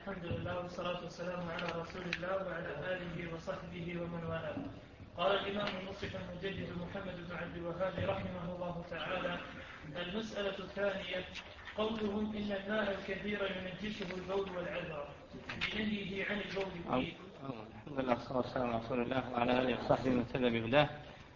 الحمد لله والصلاة والسلام على رسول الله وعلى آله وصحبه ومن والاه. قال الإمام المصلح المجدد محمد بن عبد الوهاب رحمه الله تعالى: المسألة الثانية قولهم إن الماء الكثير ينجسه البول والعذر بنهيه عن البول فيه. الحمد لله والصلاة والسلام على رسول الله وعلى آله وصحبه ومن تبع بهداه.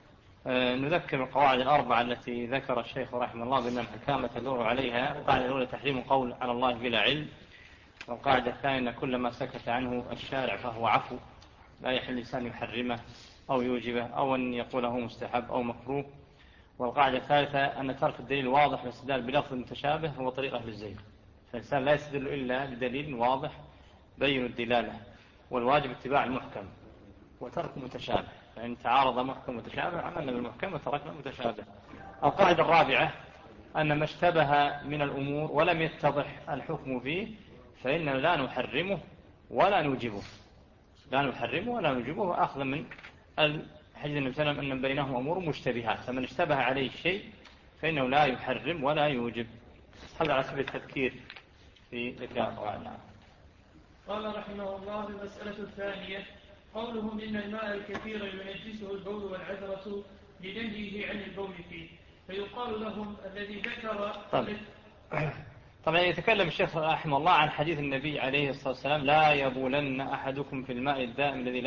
نذكر القواعد الأربعة التي ذكر الشيخ رحمه الله بأنها محكامة تدور عليها. القاعدة الأولى تحريم القول على الله بلا علم، والقاعدة الثانية أن كل ما سكت عنه الشارع فهو عفو، لا يحل الإنسان يحرمه أو يوجبه أو أن يقوله مستحب أو مكروه. والقاعدة الثالثة أن ترك الدليل واضح والاستدلال بلفظ متشابه هو طريق أهل الزيغ، فالإنسان لا يستدل إلا بدليل واضح بين الدلالة، والواجب اتباع المحكم وترك المتشابه، فإن تعارض محكم ومتشابه عملنا بالمحكم وتركنا المتشابه. القاعدة الرابعة أن ما اشتبه من الأمور ولم يتضح الحكم فيه فإننا لا نحرمه ولا نوجبه، لا نحرمه ولا نوجبه، أخذا من الحديث النبي صلى الله عليه وسلم أن بينهم أمور مشتبهات، فمن اشتبه عليه الشيء فإنه لا يحرم ولا يوجب. هذا على سبيل التذكير في ذكر القواعد. قال رحمه الله: المسألة الثانية قولهم إن الماء الكثير ينجسه البول والعذرة لنهيه عن البول فيه، فيقال لهم الذي ذكر. طبعا يتكلم الشيخ رحمه الله عن حديث النبي عليه الصلاة والسلام: لا يبولن أحدكم في الماء الدائم الذي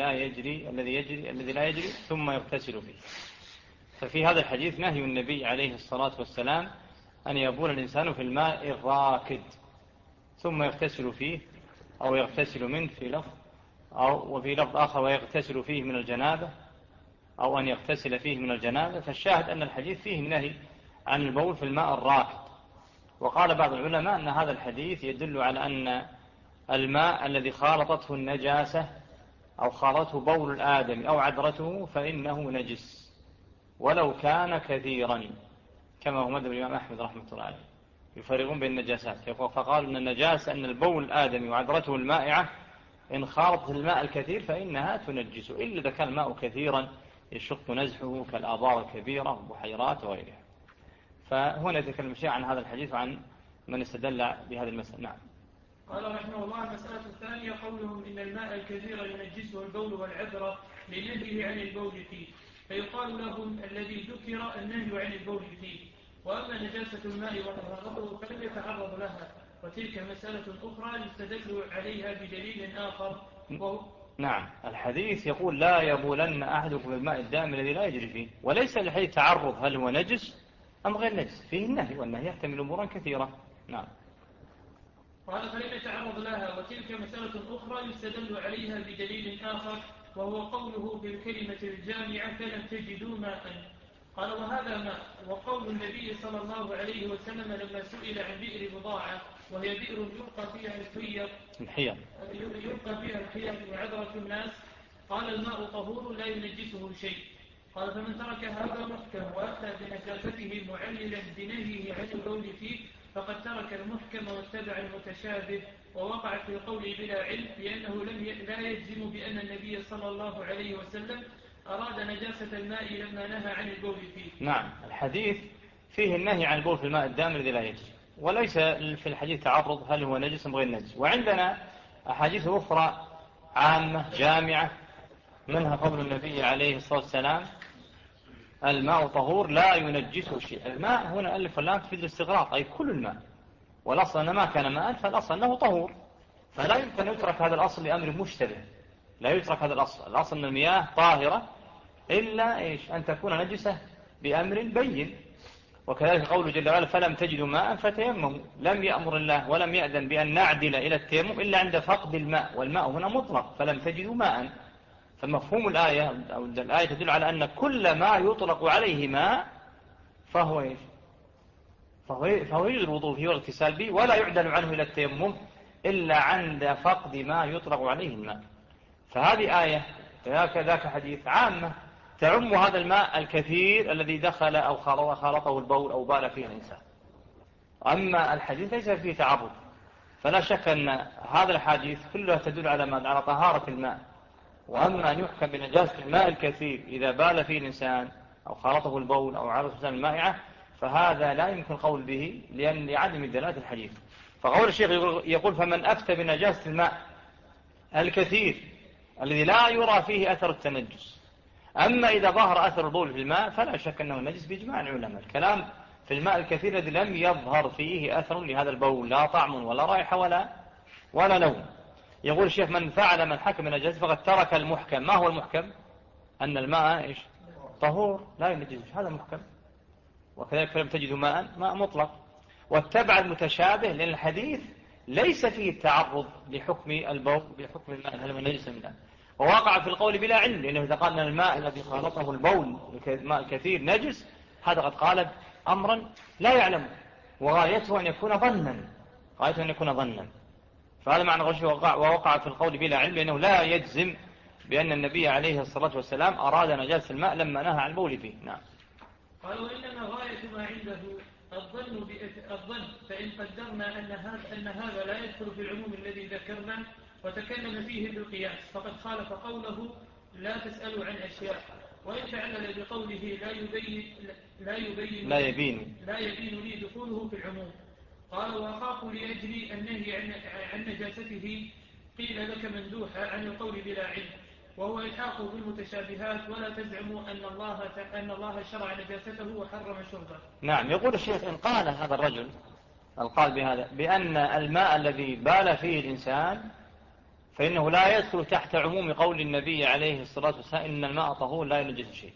لا يجري ثم يغتسل فيه. ففي هذا الحديث نهي النبي عليه الصلاة والسلام أن يبول الإنسان في الماء الراكد ثم يغتسل فيه أو يغتسل منه في لفظ، أو وفي لفظ آخر ويغتسل فيه من الجنابة، أو أن يغتسل فيه من الجنابة. فالشاهد أن الحديث فيه النهي عن البول في الماء الراكد. وقال بعض العلماء أن هذا الحديث يدل على أن الماء الذي خالطته النجاسة أو خالطه بول الآدم أو عذرته فإنه نجس ولو كان كثيرا، كما هو مذهب الإمام أحمد رحمه الله عليه، يفرقون بين النجاسات. فقالوا أن النجاسة أن البول الآدم وعذرته المائعة إن خالطت الماء الكثير فإنها تنجس، إلا إذا كان الماء كثيرا يشق نزحه كالآبار الكبيرة والبحيرات وغيرها. فهنا يتكلم شيء عن هذا الحديث وعن من استدل بهذه المسألة. نعم. قال رحمه الله: المسألة الثانية قولهم إن الماء الكثير ينجسه البول والعذرة لنهيه عن البول فيه، فيقال لهم الذي ذكر النهي عن البول فيه، وأما نجاسة الماء وطهارته فلم يتعرض لها، وتلك مسألة أخرى يستدل عليها بدليل آخر. نعم. الحديث يقول: لا يبولن أحدكم بالماء الدائم الذي لا يجري فيه، وليس الحديث تعرض هل هو نجس أم غير نجس، فيه النهي، والنهي يحتمل أمورا كثيرة. نعم. قال: فلم يتعرض لها، وتلك مسألة أخرى يستدل عليها بدليل آخر، وهو قوله بالكلمة الجامعة: فلم تجدوا ماء. قال: وهذا ماء. وقول النبي صلى الله عليه وسلم لما سئل عن بئر بضاعة، وهي بئر يلقى فيها الحيض وعذرة الناس، قال: الماء طهور لا ينجسه شيء. قال: فمن ترك هذا محكم وأتى بنجاسته معللا بنهيه عن البول فيه فقد ترك المحكم واتبع المتشابه، ووقع في قوله بلا علم، لأنه لا يجزم بأن النبي صلى الله عليه وسلم أراد نجاسة الماء لما نهى عن البول فيه. نعم. الحديث فيه النهي عن البول في الماء الدائم الذي لا يجري، وليس في الحديث تعرض هل هو نجس أم غير نجس. وعندنا أحاديث أخرى عامة جامعة، منها قول النبي عليه الصلاة والسلام: الماء طهور لا ينجسه شيء. الماء هنا ألف واللام تفيد الاستغراق، أي كل الماء، والأصل أن ما كان ماء فالأصل أنه طهور، فلا يمكن أن يترك هذا الأصل لأمر مشتبه، لا يترك هذا الأصل أن المياه طاهرة إلا أن تكون نجسة بأمر بين. وكذلك قوله جل وعلا: فلم تجدوا ماء فتيمموا. لم يأمر الله ولم يأذن بأن نعدل إلى التيمم إلا عند فقد الماء، والماء هنا مطلق، فلم تجدوا ماء. فمفهوم الآية أو الآية تدل على أن كل ما يطلق عليه ماء فهو يجوز الوضوء فيه والاغتسال به، ولا يعدل عنه إلى التيمم إلا عند فقد ما يطلق عليه الماء. فهذه آية ذاك حديث عامة تعم هذا الماء الكثير الذي دخل أو خالطه البول أو بال فيه الإنسان. أما الحديث ليس فيه تعرض، فلا شك أن هذا الحديث كلها تدل على طهارة الماء. وأما أن يحكم بنجاسة الماء الكثير إذا بال فيه الإنسان أو خالطه البول أو عرض الإنسان المائعة، فهذا لا يمكن القول به لعدم دلالة الحديث. فقول الشيخ يقول فمن أفتى بنجاسة الماء الكثير الذي لا يرى فيه أثر التنجس، أما إذا ظهر أثر البول في الماء فلا شك أنه نجس بإجماع العلماء. الكلام في الماء الكثير الذي لم يظهر فيه أثر لهذا البول، لا طعم ولا رائحة ولا لون. يقول الشيخ من فعل من حكم النجاسة فقد ترك المحكم. ما هو المحكم؟ أن الماء إيش؟ طهور لا ينجس، هذا محكم. وكذلك فلم تجدوا ماء مطلق. واتبع المتشابه، لأن الحديث ليس فيه التعرض لحكم البول بحكم الماء هل هو نجس من لا، ووقع في القول بلا علم، لأنه إذا قال أن الماء الذي خالطه البول الماء الكثير نجس، هذا قد قال أمرا لا يعلم، وغايته أن يكون ظنا. فهذا معنى غش ووقع في القول بلا علم، لأنه لا يجزم بأن النبي عليه الصلاة والسلام أراد نجاسة الماء لما نهى عن البول فيه. نعم. قال وإنما غاية ما عنده الظن، فإن قدرنا أن هذا لا يدخل في العموم الذي ذكرنا وتكلم فيه بالقياس فقد خالف قوله لا تسألوا عن أشياء، وإن تعلل بقوله لا يبين لي دخوله في العموم. قال وأخاف لأجل النهي عن نجاسته قيل لك مندوحة عن القول بلا علم، وهو إلحاق بالمتشابهات، ولا تزعموا أن الله شرع نجاسته وحرم شربه. نعم. يقول الشيخ إن قال هذا الرجل القال بهذا بأن الماء الذي بال فيه الإنسان فإنه لا يدخل تحت عموم قول النبي عليه الصلاة والسلام إن الماء طهور لا ينجس شيء.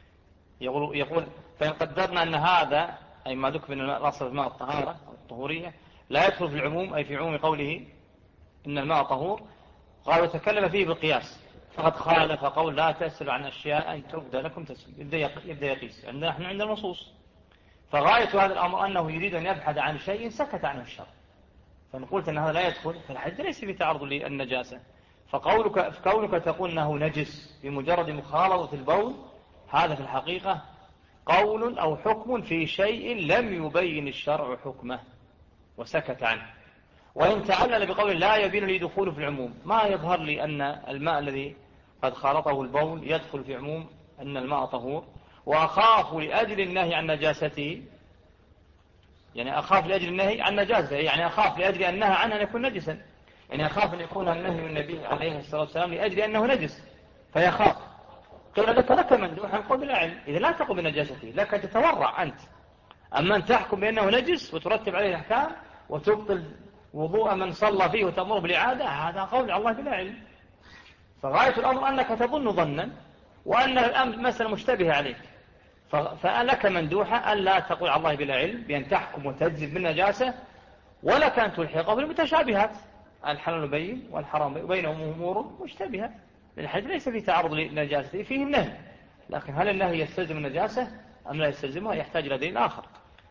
يقول فإن قدرنا أن هذا أي ما ذكر من الأصل الماء الطهارة الطهورية لا يدخل في العموم أي في عموم قوله إن الماء طهور، قال وتكلم فيه بالقياس فقد خالف قول لا تسأل عن أشياء أن تبدى لكم تسأل. يبدأ يقيس نحن عند النصوص. فغاية هذا الأمر أنه يريد أن يبحث عن شيء سكت عنه الشرع، فإن قلت أن هذا لا يدخل فالحديث ليس بتعرض للنجاسة. فكونك تقول أنه نجس بمجرد مخالطة البول، هذا في الحقيقة قول أو حكم في شيء لم يبين الشرع حكمه وسكت عنه. وإن تعلل بقول لا يبين لي دخوله في العموم، ما يظهر لي أن الماء الذي قد خالطه البول يدخل في عموم أن الماء طهور. وأخاف لأجل النهي عن نجاسته، يعني أخاف لأجل النهي عن نجاسته، يعني أخاف لأجل أن نهى عنه أن يكون نجسا، يعني أخاف أن يكون النهي من النبي عليه الصلاة والسلام لأجل أنه نجس فيخاف. قيل لك مندوحا قل بلا علم، إذا لا تقم بنجاسته لك تتورع أنت، أما أن تحكم بأنه نجس وترتب عليه الأحكام وتبطل وضوء من صلى فيه وتأمر بالإعادة، هذا قول الله بلا علم. فغاية الأمر أنك تظن ظنا وأن الأمر مثلا مشتبه عليك، فلك مندوحة أن لا تقول على الله بلا علم بأن تحكم وتجزم بالنجاسة، ولك أن تلحقه بالمتشابهات، الحلال بين والحرام بينهم أمور مشتبهة. الحديث ليس في تعرض للنجاسة، فيه النهي، لكن هل النهي يستلزم النجاسة أم لا يستلزمها يحتاج إلى دليل آخر.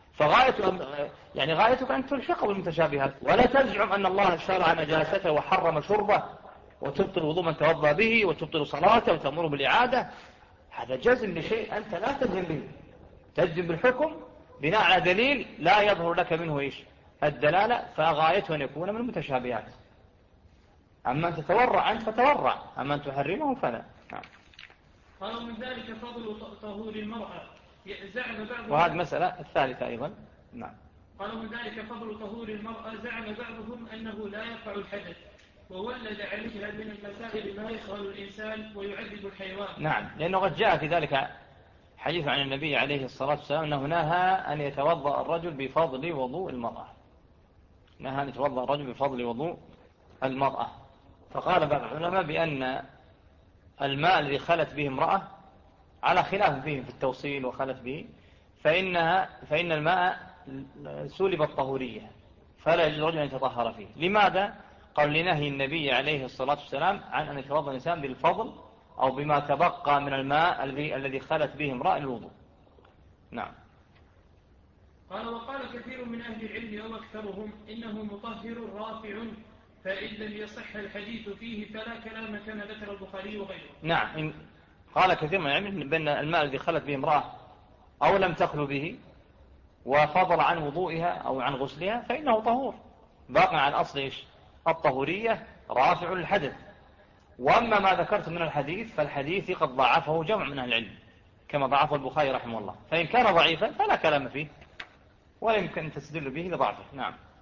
غايتك أن تلحقه بالمتشابهات، ولا تزعم أن الله شرع نجاسته وحرم شربه وتبطل وضوء من توضأ به وتبطل صلاته وتأمره بالإعادة. هذا جزم لشيء أنت لا تجزم به، تجزم بالحكم بناء على دليل لا يظهر لك منه الدلالة، فغايته أن يكون من المتشابهات. أما أن تتورع أنت فتورع، أما أن تحرمه فلا. قالوا من ذلك فضل طهور المرأة زعم بعضهم، وهذه مسألة الثالثة أيضا. نعم. قالوا من ذلك فضل طهور المرأة زعم بعضهم أنه لا يقع الحدث، وولد عليها من المسائل ما يشغل الإنسان ويعذب الحيوان. نعم، لأنه قد جاء في ذلك حديث عن النبي عليه الصلاة والسلام أنه نهى أن يتوضأ الرجل بفضل وضوء المرأة، نهى أن يتوضأ الرجل بفضل وضوء المرأة. فقال بعض العلماء بأن الماء الذي خلت به امرأة على خلاف فيه في التوصيل وخلت به، فإن الماء سلب الطهورية فلا يجوز الرجل أن يتطهر فيه. لماذا؟ قال لنهي النبي عليه الصلاة والسلام عن أن يتوضأ الإنسان بالفضل أو بما تبقى من الماء الذي خلت به امرأة الوضوء. نعم. قال وقال كثير من أهل العلم أو أكثرهم إنه مطهر رافع، فإن لم يصح الحديث فيه فلا كلام كما ذكر البخاري وغيره. نعم، قال كثير من العلم بأن الماء الذي خلت به امرأة أو لم تخلو به وفضل عن وضوئها أو عن غسلها فإنه طهور، باقي عن أصل الطهورية رافع للحدث. وأما ما ذكرت من الحديث فالحديث قد ضعفه جمع من أهل العلم كما ضعفه البخاري رحمه الله، فإن كان ضعيفا فلا كلام فيه ولا يمكن أن تستدل به لضعفه. نعم.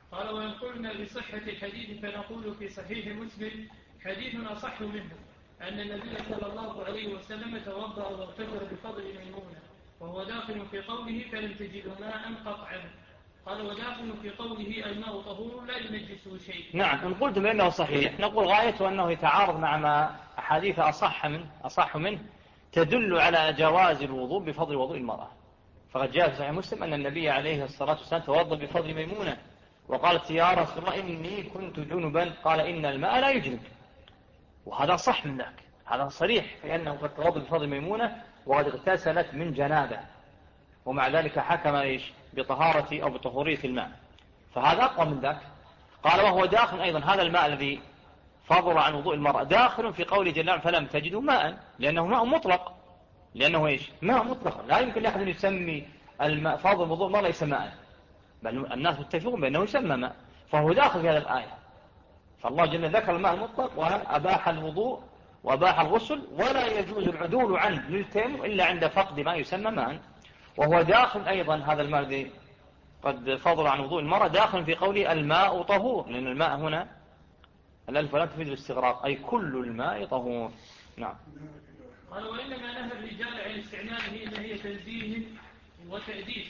قال وإن قلنا بصحة الحديث فنقول في صحيح مسلم حديث أصح منه أن النبي صلى الله عليه وسلم توضأ واغتسل بفضل ميمونة، وهو داخل في قوله فلم تجدوا ماء قطعا. قال وداخل في قوله الماء طهور لا ينجسه شيء. نعم، إن قلت بأنه صحيح نقول غايته أنه يتعارض مع ما أحاديث أصح منه تدل على جواز الوضوء بفضل وضوء المرأة. فقد جاء في صحيح مسلم أن النبي عليه الصلاة والسلام توضأ بفضل ميمونة وقالت يا رسول الله إني كنت جنبا، قال إن الماء لا يجنب، وهذا صح من ذاك، هذا صريح في أنه قد توضأ بفضل ميمونة وقد اغتسلت من جنابه، ومع ذلك حكم بطهارة أو بطهورية الماء، فهذا أقوى من ذاك. قال وهو داخل أيضا هذا الماء الذي فضل عن وضوء المرأة داخل في قول جل وعلا فلم تجدوا ماء، لأنه ماء مطلق، لأنه ماء مطلق، لا يمكن لأحد أن يسمي الماء فاضل وضوء المرأة ليس ماء، بل الناس متفقون بأنه يسمى ماء، فهو داخل في هذه الآية. فالله جل ذكر الماء المطلق وأباح الوضوء وأباح الغسل، ولا يجوز العدول عنه للتيمم إلا عند فقد ما يسمى ماء. وهو داخل أيضا هذا الماء الذي قد فضل عن وضوء المرأة داخل في قوله الماء طهور، لأن الماء هنا الألف لا تفيد الاستغراق، أي كل الماء طهور. نعم. قال وإنما نهى الرجال عن استعماله نهي تنزيه وتأديب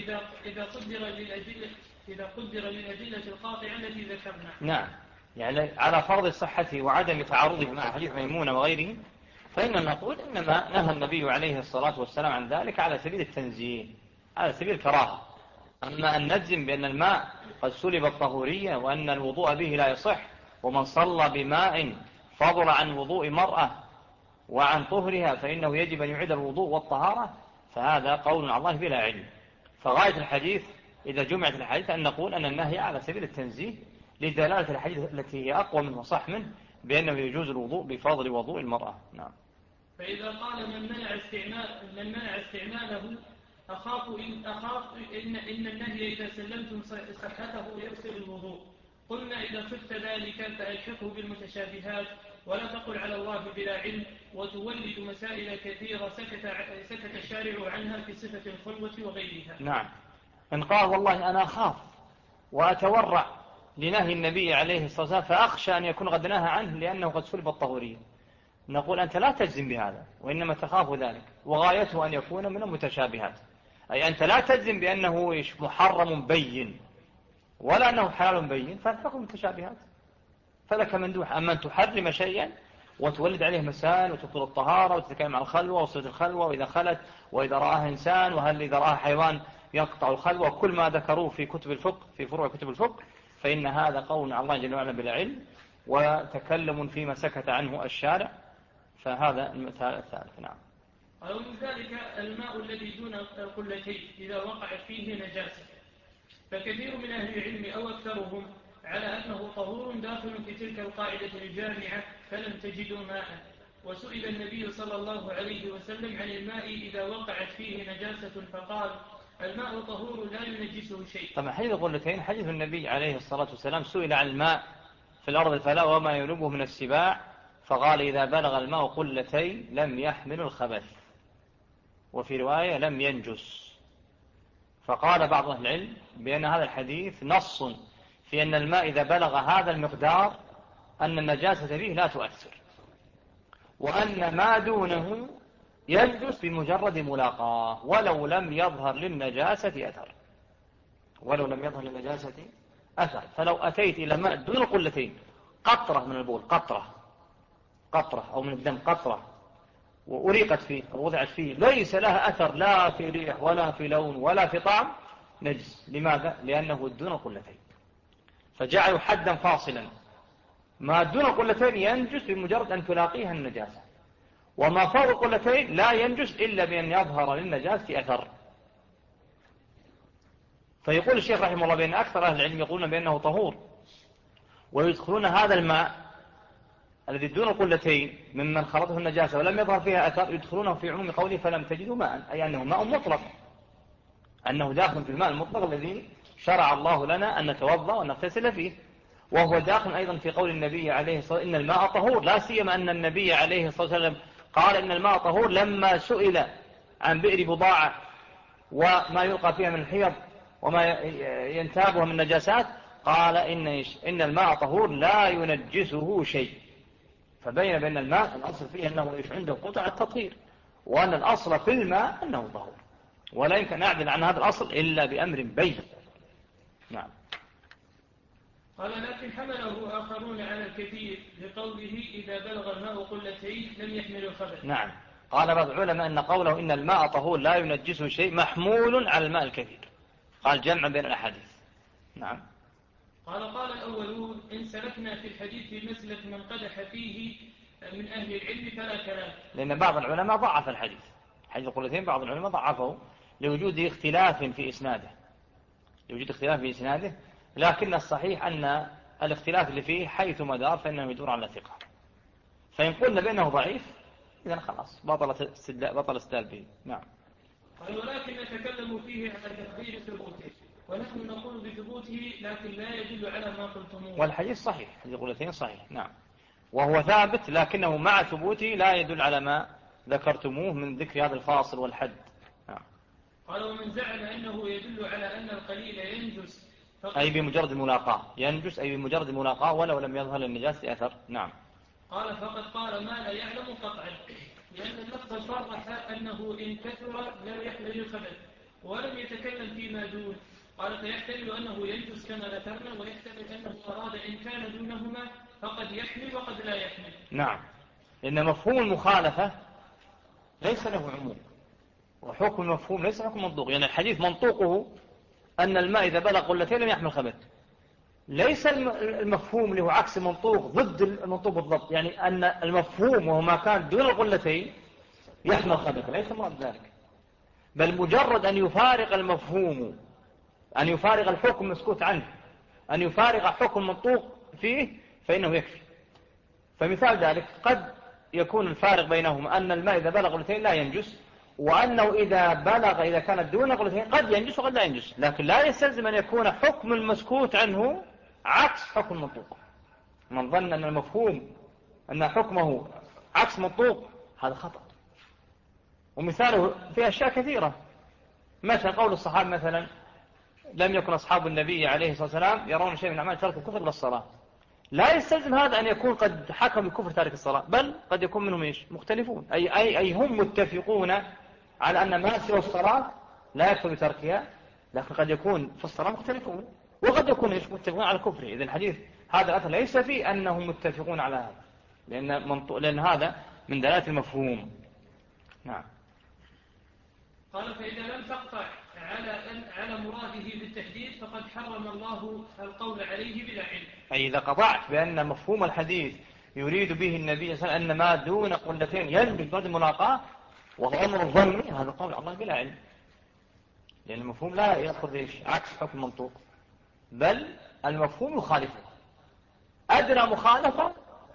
إذا قدر للأدلة القاطعة التي ذكرنا. نعم، يعني على فرض صحته وعدم تعارضه مع حديث ميمونة وغيره، فإننا نقول إنما نهى النبي عليه الصلاة والسلام عن ذلك على سبيل التنزيه، على سبيل الكراهة. أما أن نجزم بأن الماء قد سلب الطهورية وأن الوضوء به لا يصح، ومن صلى بماء فضل عن وضوء مرأة وعن طهرها فإنه يجب أن يعيد الوضوء والطهارة، فهذا قول على الله بلا علم. فغاية الحديث إذا جمعت الحديث أن نقول أن النهي على سبيل التنزيه لدلالة الحديث التي هي أقوى منه وصح منه بأنه يجوز الوضوء بفضل وضوء المرأة. نعم. فإذا قال من منع استعماله أخاف إن النهي إذا سلمتم صحته يفسد الوضوء، قلنا إذا خفت ذلك فألحقه بالمتشابهات ولا تقل على الله بلا علم، وتولد مسائل كثيرة سكت الشارع عنها في صفة الخلوة وغيرها. نعم. إن قال والله أنا أخاف وأتورع لنهي النبي عليه الصلاة والسلام فأخشى أن يكون قد نهى عنه لأنه قد سلب الطهورية، نقول أنت لا تجزم بهذا، وإنما تخاف ذلك، وغايته أن يكون من المتشابهات، أي أنت لا تجزم بأنه محرم بين ولا أنه حلال بين، فالحكم متشابهات، فلك مندوح. أما أن تحرم شيئا وتولد عليه مسائل وتبطل الطهارة وتتكلم عن الخلوة وصفة الخلوة وإذا خلت وإذا رآها إنسان وهل إذا رآها حيوان يقطع الخلوة، كل ما ذكروه في كتب الفقه في فروع كتب الفقه، فإن هذا قول على الله جل وعلا بلا علم وتكلم فيما سكت عنه الشارع، فهذا المثال الثالث. نعم. ومن ذلك الماء الذي دون القلتين إذا وقعت فيه نجاسة، فكثير من أهل العلم أو أكثرهم على أنه طهور داخل في تلك القاعدة الجامعة فلم تجدوا ماء. وسئل النبي صلى الله عليه وسلم عن الماء إذا وقعت فيه نجاسة فقال الماء طهور لا ينجسه شيء. طبعا حديث القلتين حديث النبي عليه الصلاة والسلام سئل عن الماء في الأرض الفلاة وما ينبه من السباع، فقال إذا بلغ الماء قلتين لم يحمل الخبث، وفي رواية لم ينجس. فقال بعض أهل العلم بأن هذا الحديث نص في أن الماء إذا بلغ هذا المقدار أن النجاسة فيه لا تؤثر، وأن ما دونه ينجس بمجرد ملاقاه ولو لم يظهر للنجاسة أثر. فلو أتيت إلى ماء دون القلتين قطرة من البول، قطرة أو من الدم قطرة، وأريقت فيه أو وضعت فيه ليس لها أثر لا في ريح ولا في لون ولا في طعم، نجس. لماذا؟ لأنه دون القلتين، فجعلوا حدا فاصلا، ما دون القلتين ينجس بمجرد أن تلاقيها النجاسة، وما فوق القلتين لا ينجس إلا بأن يظهر للنجاسة أثر. فيقول الشيخ رحمه الله بأن أكثر أهل العلم يقولون بأنه طهور، ويدخلون هذا الماء الذي دون القلتين ممن خلطه النجاسة ولم يظهر فيها أثر يدخلونه في عموم قوله فلم تجدوا ماء، أي أنه ماء مطلق، أنه داخل في الماء المطلق الذي شرع الله لنا أن نتوضأ ونغتسل فيه، وهو داخل أيضا في قول النبي عليه الصلاة والسلام إن الماء طهور، لا سيما أن النبي عليه الصلاة والسلام قال إن الماء طهور لما سئل عن بئر بضاعة وما يلقى فيها من الحيض وما ينتابها من نجاسات، قال إن الماء طهور لا ينجسه شيء، فبين بأن الماء الأصل فيه أنه عنده قطع التطهير، وأن الأصل في الماء أنه طهور، ولا يمكن نعدل عن هذا الأصل إلا بأمر بين. نعم. قال لكن حمله آخرون على الكثير لقوله إذا بلغ الماء قلتين لم يحمل الخبث. نعم. قال بعض العلماء أن قوله إن الماء طهور لا ينجسه شيء محمول على الماء الكثير، قال جمع بين الأحاديث. نعم. قال الأولون إن سلكنا في الحديث مسلك من قدح فيه من أهل العلم فلا كلام، لأن بعض العلماء ضعف الحديث، حديث القلتين بعض العلماء ضعفه لوجود اختلاف في إسناده، لكن الصحيح أن الاختلاف اللي فيه حيث مدار فإنه يدور على ثقة، فإن قلنا بأنه ضعيف إذن خلاص بطل استدلال به. نعم. قال ولكن نتكلم فيه على تقدير ثبوته، ونحن نقول بثبوته لكن لا يدل على ما قلتموه. والحديث صحيح، حديث القلتين صحيح. نعم. وهو ثابت لكنه مع ثبوته لا يدل على ما ذكرتموه من ذكر هذا الفاصل والحد. نعم. قال ومن زعم أنه يدل على أن القليل ينجس أي بمجرد الملاقاة، ينجس أي بمجرد الملاقاة ولو لم يظهر النجاسة أثر. نعم. قال فقد قال ما لا يعلم قطعا، لأن اللفظ صرح أنه إن كثر لا يحمل الخبث، ولم يتكلم فيما دون. قال فيحتمل أنه ينجس كما ذكرنا، ويحتمل أنه أراد إن كان دونهما فقد يحمل وقد لا يحمل. نعم. لأن مفهوم المخالفة ليس له عموم، وحكم المفهوم ليس حكم منطوق. يعني الحديث منطوقه أن الماء إذا بلغ قلتين لم يحمل خبث، ليس المفهوم له عكس منطوق ضد المنطوق بالضبط، يعني أن المفهوم وهو ما كان دون القلتين يحمل خبث، ليس مراد ذلك، بل مجرد أن يفارق المفهوم، أن يفارق الحكم مسكوت عنه، أن يفارق حكم منطوق فيه فإنه يكفي. فمثال ذلك قد يكون الفارق بينهما أن الماء إذا بلغ قلتين لا ينجس، وأنه إذا كانت دون قلتين قد ينجس وقد لا ينجس، لكن لا يستلزم أن يكون حكم المسكوت عنه عكس حكم المنطوق. من ظن أن المفهوم أن حكمه عكس منطوق هذا خطأ. ومثاله في أشياء كثيرة، مثل قول الصحابة مثلا لم يكن أصحاب النبي عليه الصلاة والسلام يرون شيء من أعمال ترك الكفر للصلاة، لا يستلزم هذا أن يكون قد حكم الكفر تارك الصلاة، بل قد يكون منهم مختلفون، أي هم متفقون على أن ما سوى الصلاة لا يكفر بتركها، لكن قد يكون في الصلاة مختلفون، وقد يكون متفقون على الكفر. إذن الحديث هذا الأثر ليس فيه أنهم متفقون على هذا، لأن هذا من دلالة المفهوم. نعم. قال فإذا لم تقطع على مراده بالتحديد فقد حرم الله القول عليه بلا علم. أي إذا قطعت بأن مفهوم الحديث يريد به النبي صلى الله عليه وسلم أن ما دون قلتين ينبغي بعد الملاقاة وهو أمر ظني، هذا قول الله بلا علم، لأن المفهوم لا يأخذ عكس حكم منطوق، بل المفهوم يخالفه. أدنى مخالفة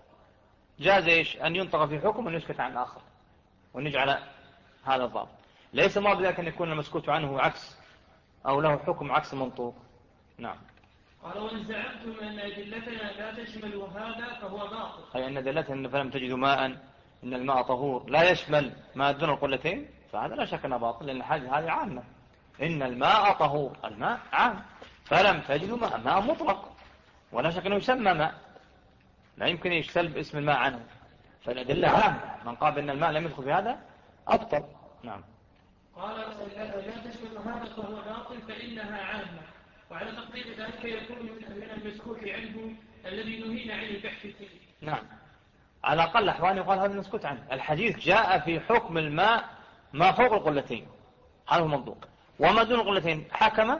جاز أن ينطق في حكم وأن يسكت عن الآخر ونجعل هذا الضابط. ليس ما بذلك أن يكون المسكوت عنه عكس أو له حكم عكس منطوق. نعم. قال وإن زعمتم أن أدلتنا لا تشمل هذا فهو باطل، أي أن أدلتنا فلم تجدوا ماء إن الماء طهور لا يشمل ما دون القلتين، فهذا لا شك أنه باطل، لأن هذه عامة. إن الماء طهور، الماء عام، فلم تجدوا ماء مطلق، ولا شك أنه يسمى ماء، لا يمكن يشتلب اسم الماء عنه، فالأدلة عامة. من قال أن الماء لم يدخل في هذا أبطل. نعم. قال لا تشمل هذا فهو باطل فإنها عامة، وعلى تقدير ذلك يكون من المسكوت عنه الذي نهينا عن البحث فيه. نعم. على أقل أحوال يقال هذا المسكوت عنه. الحديث جاء في حكم الماء ما فوق القلتين، هذا هو منطوق، وما دون القلتين حكم،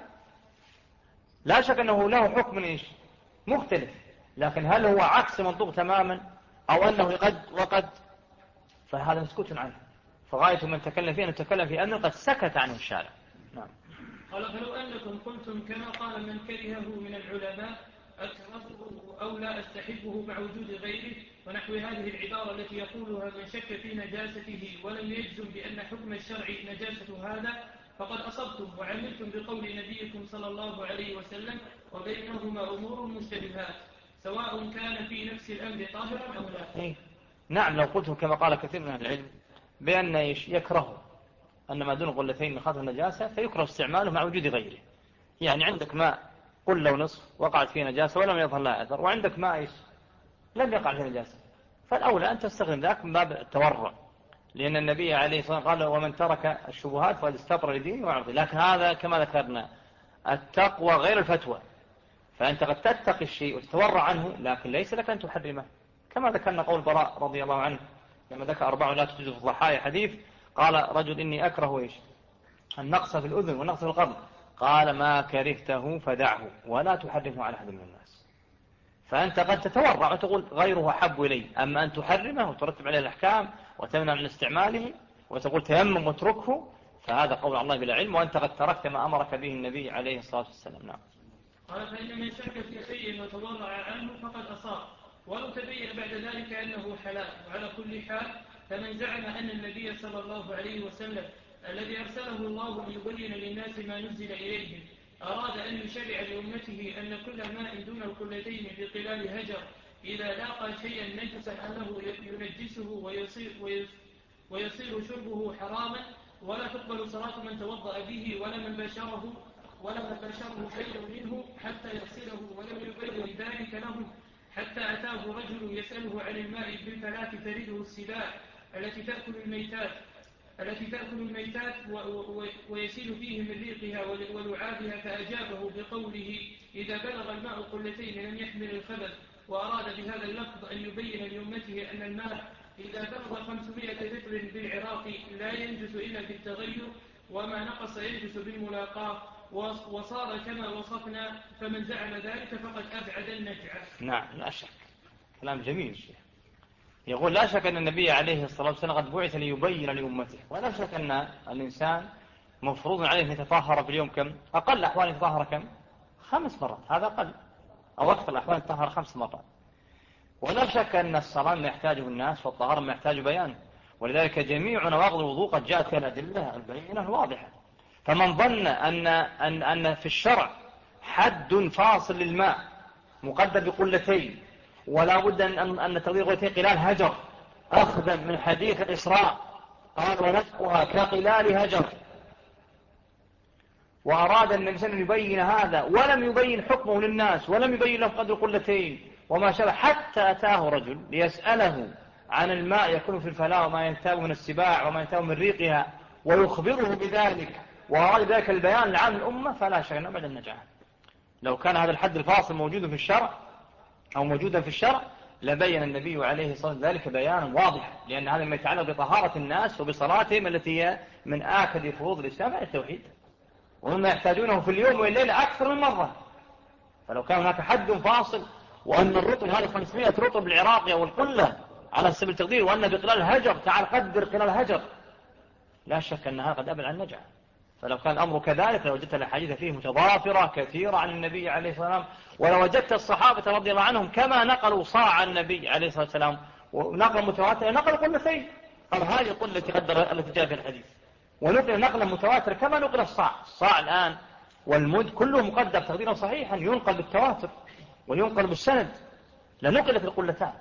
لا شك أنه له حكم مختلف، لكن هل هو عكس منطوق تماما أو أنه قد فهذا مسكوت عنه. فغاية من تكلم فيه أن نتكلم في أمر قد سكت عنه الشارع. نعم. قال فلو أنكم قلتم كما قال من كرهه من العلماء أكرهه أو لا أستحبه مع وجود غيره ونحو هذه العبارة التي يقولها من شك في نجاسته ولم يجزم بأن حكم الشرع نجاسة هذا فقد أصبتم وعملتم بقول نبيكم صلى الله عليه وسلم وبينهما أمور مشتبهات سواء كان في نفس الأمر طاهرا أو لا. نعم. لو قلتم كما قال كثير من العلم بأن يكره أن ما دون قلتين من خاطر النجاسة فيكره استعماله مع وجود غيره. يعني عندك ماء قل لو نصف وقعت فيه نجاسة ولم يظهر لها أثر، وعندك ماء إيش لم يقع فيه نجاسة، فالأولى أن تستخدم ذاك من باب التورع، لأن النبي عليه الصلاة والسلام قال ومن ترك الشبهات فقد استبرأ لدينه وعرضه. لكن هذا كما ذكرنا التقوى غير الفتوى، فأنت قد تتقي الشيء وتتورع عنه، لكن ليس لك أن تحرمه، كما ذكرنا قول براء رضي الله عنه لما ذكر 4 لا تجوز في الضحايا حديث، قال رجل إني أكره إيش النقص في الأذن والنقص في القبض، قال ما كرهته فدعه ولا تحرمه على أحد من الناس. فأنت قد تتورع وتقول غيره أحب إلي، أما أن تحرمه وترتب عليه الأحكام وتمنع من استعماله وتقول تيمم واتركه، فهذا قول الله بلا علم، وأنت قد تركت ما أمرك به النبي عليه الصلاة والسلام. نعم. قال فإن من شك في شيء وتورع عنه فقد أصاب، ولو تبين بعد ذلك أنه حلال. وعلى كل حال فمن زعم أن النبي صلى الله عليه وسلم الذي أرسله الله ليبين للناس ما نزل إليهم أراد أن يشرع لأمته أن كل ماء دون القلتين بقلال هجر إذا لاقى شيئا نجسا أنه ينجسه ويصير شربه حراما، ولا تقبل صلاة من توضأ به ولا من بشره شيء منه حتى يغسله، ولم يبين ذلك لهم حتى أتاه رجل يسأله عن الماء بالفلاة ترده السباع التي تأكل الميتات ويسيل فيه من ريقها ولعابها، فأجابه بقوله إذا بلغ الماء قلتين لم يحمل الخبث، وأراد بهذا اللفظ أن يبين لأمته أن الماء إذا بلغ 500 لتر بالعراق لا ينجس إلا بالتغير، وما نقص ينجس بالملاقاة، وصار كما وصفنا. فمن زعم ذلك فقد أبعد النجعة. نعم لا شك، كلام جميل الشيخ. يقول لا شك أن النبي عليه الصلاة والسلام قد بعث ليبين لأمته، ولا شك أن الإنسان مفروض عليه أن يتطهر في اليوم كم؟ أقل أحوال يتطهر كم؟ 5 مرات، هذا أقل، أو أكثر الأحوال يتطهر 5 مرات. ولا شك أن الصلاة ما يحتاجه الناس والطهارة ما يحتاج بيان، ولذلك جميع نواقض الوضوء قد جاءت فيها الأدلة البينة الواضحة. فمن ظن أن في الشرع حد فاصل للماء مقدر بقلتين ولا بد أن تغيير قلتين قلال هجر أخذا من حديث الإسراء قال ونسقها كقلال هجر، وأراد النبي صلى الله عليه وسلم يبين هذا ولم يبين حكمه للناس ولم يبين له قدر قلتين وما شابه، حتى أتاه رجل ليسأله عن الماء يكون في الفلاة وما ينتاب من السباع وما ينتاب من ريقها ويخبره بذلك، وأراد ذلك البيان لعام الأمة، فلا شك أنه بعد النجاح. لو كان هذا الحد الفاصل موجود في الشرع أو موجودا في الشرع لبين النبي عليه الصلاة والسلام ذلك بيانا واضحا، لأن هذا ما يتعلق بطهارة الناس وبصلاتهم التي هي من آكد فروض الإسلام على التوحيد، وهم يحتاجونه في اليوم والليلة أكثر من مرة. فلو كان هناك حد فاصل وأن الرطب هذا 500 رطب العراق أو القلة على سبيل التقدير، وأن بقلال هجر تعال قدر قلال هجر، لا شك أنها قد أبعد عن النجعة. فلو كان الأمر كذلك لوجدت الأحاديث فيه متضافرة كثيرة عن النبي عليه الصلاة والسلام، ولوجدت الصحابة رضي الله عنهم كما نقلوا صاع النبي عليه الصلاة والسلام ونقل متواتر نقل قلتين، قال هذه القلة التي جاء في الحديث، ونقل نقلا متواتر كما نقل الصاع الآن والمد كله مقدر تقديرا صحيحا ينقل بالتواتر وينقل بالسند لنقلت القلتان.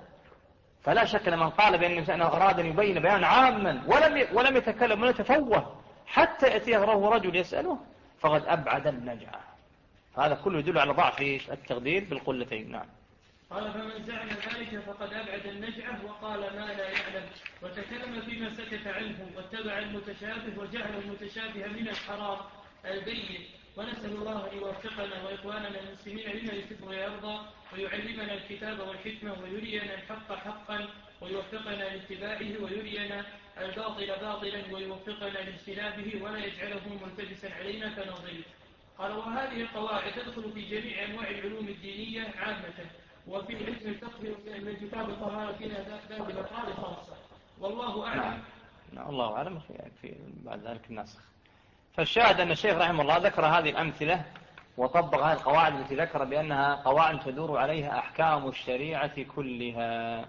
فلا شك أن من قال بأن الإنسان أراد أن يبين بيان عاما ولم يتكلم ولا يتفوه حتى يأتيه رجل يسأله فقد أبعد النجعة. هذا كله يدل على ضعف التقدير بالقلتين. نعم. قال فمن زعم ذلك فقد أبعد النجعة وقال ما لا يعلم وتكلم فيما سكت عنه واتبع المتشابه وجعل المتشابه من الحرام البين. ونسأل الله أن يوفقنا وإخواننا المسلمين لما يحب ويرضى ويعلمنا الكتاب والحكمة ويرينا الحق حقا ويوفقنا لاتباعه ويرينا الباطل باطلا ويوفقنا لاجتنابه ولا يجعله ملتبسا علينا فنضل. قال وهذه القواعد تدخل في جميع أنواع العلوم الدينية عامة، وفي علم الفقه من كتاب الطهارة ذات الأفعال خاصة، والله أعلم. الله أعلم في بعد ذلك الناسخ. فالشاهد أن الشيخ رحمه الله ذكر هذه الأمثلة وطبق هذه القواعد التي ذكر بأنها قواعد تدور عليها أحكام الشريعة كلها،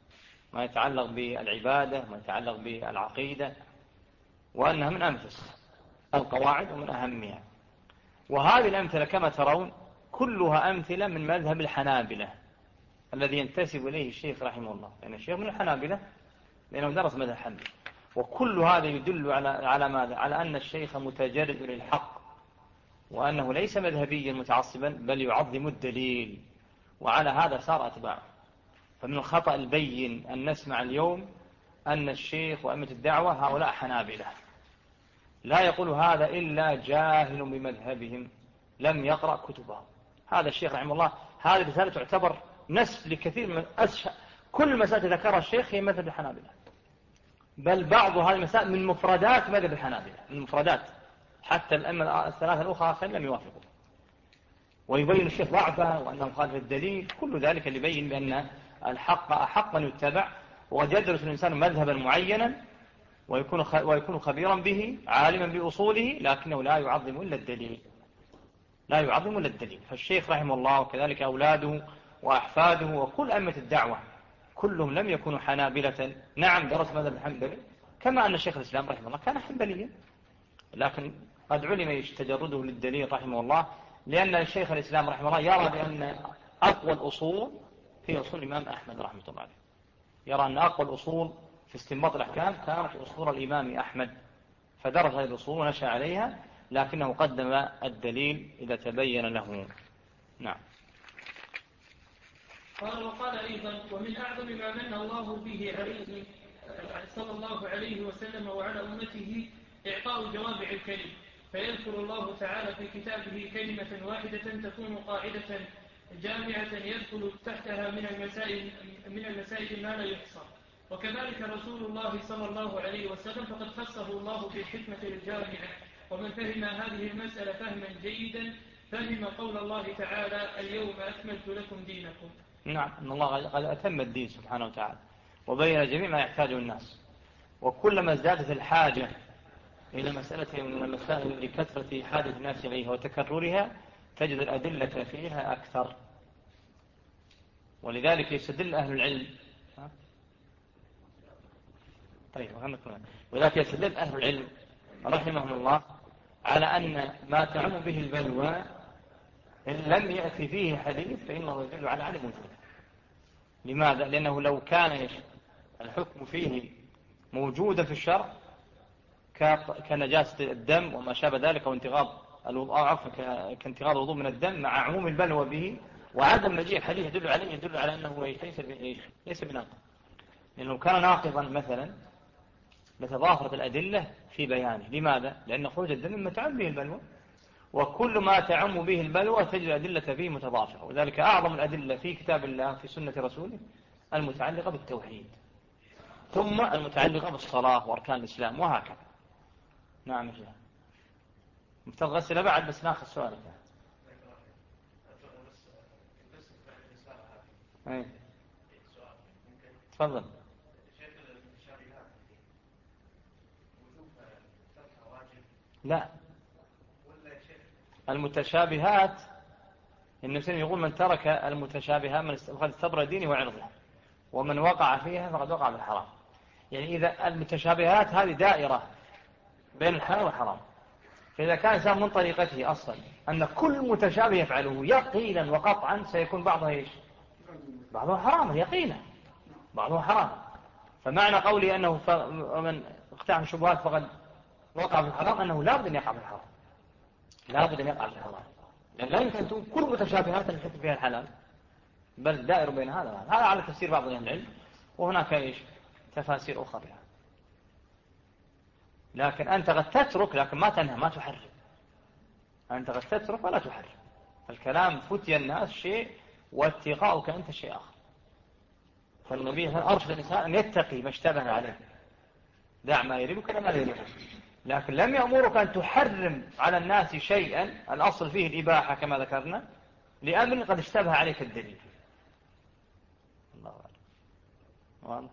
ما يتعلق بالعبادة ما يتعلق بالعقيدة، وأنها من أنفس القواعد ومن أهمها. وهذه الأمثلة كما ترون كلها أمثلة من مذهب الحنابلة الذي ينتسب إليه الشيخ رحمه الله، يعني الشيخ من الحنابلة لأنه درس مذهب الحنبلي. وكل هذا يدل على ماذا؟ على أن الشيخ متجرد للحق وأنه ليس مذهبيا متعصبا بل يعظم الدليل، وعلى هذا صار أتباعه. فمن الخطأ البين أن نسمع اليوم أن الشيخ وأئمة الدعوة هؤلاء حنابلة، لا يقول هذا إلا جاهل بمذهبهم لم يقرأ كتبهم. هذا الشيخ رحمه الله هذه الرسالة تعتبر نسف لكثير من كل المسائل ذكرها الشيخ هي مذهب الحنابلة، بل بعض هذه المسائل من مفردات مذهب الحنابلة، من مفردات، حتى الأئمة الثلاثة الأخرى لم يوافقوا. ويبين الشيخ ضعفه وأنه مخالف الدليل، كل ذلك اللي يبين بأن الحق أحقا يتبع، وقد يدرس الإنسان مذهبا معينا ويكون خبيرا به عالما بأصوله، لكنه لا يعظم إلا الدليل، لا يعظم إلا الدليل. فالشيخ رحمه الله وكذلك أولاده وأحفاده وكل أئمة الدعوة كلهم لم يكونوا حنابلة. نعم درس مذهب الحنبلي، كما أن الشيخ الإسلام رحمه الله كان حنبليا، لكن قد علم تجرده للدليل رحمه الله، لأن الشيخ الإسلام رحمه الله يرى بأن أقوى الأصول هي أصول الإمام أحمد رحمه الله عليه، يرى أن أقوى الأصول في استنباط الأحكام كانت أصول الإمام أحمد، فدرس هذه الأصول ونشأ عليها، لكنه قدم الدليل إذا تبين له. نعم. قال وقال أيضا: ومن أعظم ما من الله به عليه صلى الله عليه وسلم وعلى أمته إعطاء جوامع الكلم، فيذكر الله تعالى في كتابه كلمة واحدة تكون قاعدة جامعة يدخل تحتها من المسائل ما لا يحصى. وكذلك رسول الله صلى الله عليه وسلم فقد خصه الله بالحكمة الجامعة، ومن فهم هذه المسألة فهما جيدا فهم قول الله تعالى: اليوم أكملت لكم دينكم. نعم، أن الله قد أتم الدين سبحانه وتعالى وبين جميع ما يحتاجه الناس، وكلما ازدادت الحاجة إلى مسألة من المسائل لكثرة حاجة الناس إليها وتكررها تجد الأدلة فيها أكثر، ولذلك يستدل أهل العلم ولذلك يستدل أهل العلم رحمهم الله على أن ما تعم به البلوى إن لم يأتي فيه حديث فإنه يدل على عدم وجوده. لماذا؟ لأنه لو كان الحكم فيه موجودا في الشرع كنجاسة الدم وما شابه ذلك، وانتقاض الوضوء كانتقاض الوضوء من الدم مع عموم البلوى به، وعدم مجيء الحديث يدل على أنه ليس بناقض. لأنه كان ناقضا مثلا لتضافرت الأدلة في بيانه. لماذا؟ لأن خروج الدم ما تعم به البلوى، وكل ما تعم به البلوى تجد الأدلة فيه متضافرة، وذلك أعظم الأدلة في كتاب الله في سنة رسوله المتعلقة بالتوحيد، ثم المتعلقة بالصلاة وأركان الإسلام وهكذا. نعم شيخ مفترض غسل بعد، بس ناخذ سؤالك. تفضل. لا، المتشابهات النبي يقول: من ترك المتشابهات من استبرأ دينه وعرضه، ومن وقع فيها فقد وقع بالحرام. يعني إذا المتشابهات هذه دائرة بين الحلال والحرام، فإذا كان إنسان من طريقته أصلا أن كل متشابه يفعله يقينا وقطعا سيكون بعضها إيش؟ بعضها حرام يقينا، بعضها حرام. فمعنى قولي أنه من اقتحم الشبهات فقد وقع في الحرام أنه لا بد أن يقع في الحرام، لا بد أن يقع في الحرام، لأن لا يمكن أن تكون كل متشابهات الحكم فيها الحلال، بل دائر بين هذا على تفسير بعض أهل العلم، وهناك إيش تفاسير أخرى لها. لكن أنت قد تترك لكن ما تنهى ما تحرم، أنت قد تترك ولا تحرم. الكلام فتي الناس شيء واتقاؤك أنت شيء آخر. فالنبي أرشد الإنسان أن يتقي ما اشتبه عليه، دع ما يريبك لما لا يريبك، لكن لم يأمرك أن تحرم على الناس شيئا الأصل فيه الإباحة كما ذكرنا لأمر قد اشتبه عليك الدليل. الله أعلم.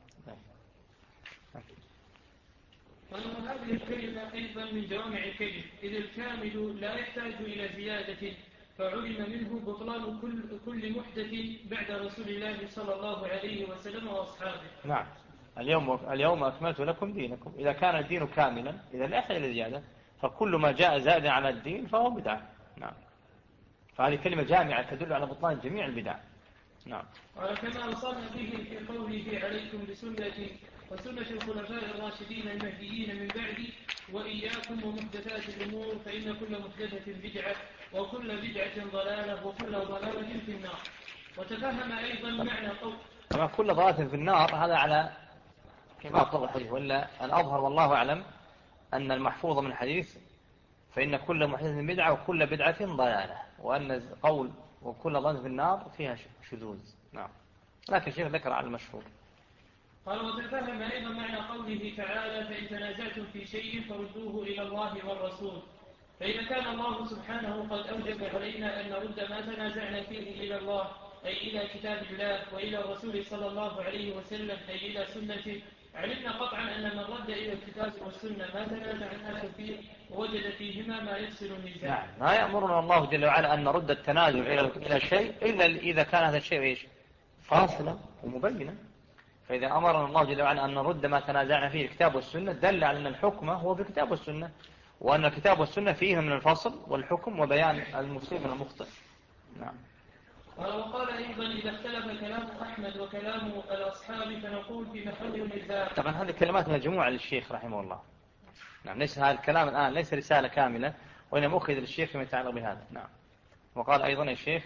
قالوا هذه الكلمة أيضا من جوامع الكلم، إذ الكامل لا يحتاج إلى زيادة، فعلم منه بطلان كل محدث بعد رسول الله صلى الله عليه وسلم وأصحابه. نعم، اليوم أكملت لكم دينكم. إذا كان الدين كاملا إذا لا يحتاج إلى زيادة، فكل ما جاء زائدا على الدين فهو بدعة. نعم، فهذه كلمة جامعة تدل على بطلان جميع البدع. نعم. وكما وصلنا به في قوله عليكم بسنتي وسنة الخلفاء الراشدين المهديين من بعدي وإياكم ومحدثات الأمور فإن كل محدثة بدعة وكل بدعة ضلالة وكل ضلالة في النار. وتفهم أيضا معنى قول طبعا كل ضلالة في النار هذا على كما قال الحديث، ولا الأظهر والله أعلم أن المحفوظ من الحديث فإن كل محدثة بدعة وكل بدعة ضلالة، وأن قول وكل ضلالة في النار فيها شذوذ. نعم. لكن الشيخ ذكر على المشهور. قال وتفهم أيضا معنى قوله تعالى فإن تنازعتم في شيء فردوه إلى الله والرسول. فإذا كان الله سبحانه قد أوجب علينا أن نرد ما تنازعنا فيه إلى الله أي إلى كتاب الله وإلى الرسول صلى الله عليه وسلم أي إلى سنته، علمنا قطعا أن من رد إلى الكتاب والسنة ما تنازع الناس فيه ووجد فيهما ما يفصل النزاع. نعم. ما يأمرنا الله جل وعلا أن نرد التنازع إلى شيء إلا إذا كان هذا الشيء إيش؟ فاصلا ومبينا. فإذا أمرنا الله جل وعلا أن نرد ما تنازعنا فيه الكتاب والسنة دل على أن الحكم هو في الكتاب والسنة، وأن الكتاب والسنة فيه من الفصل والحكم وبيان المصيب من المخطئ. نعم. وقال أيضا إذا اختلف كلام أحمد وكلام الأصحاب فنقول في محل النزاع. طبعا هذه كلمات مجموعة للشيخ رحمه الله. نعم. ليس هذا الكلام الآن ليس رسالة كاملة، وإنما أخذ للشيخ فيما يتعلق بهذا. نعم. وقال أيضا الشيخ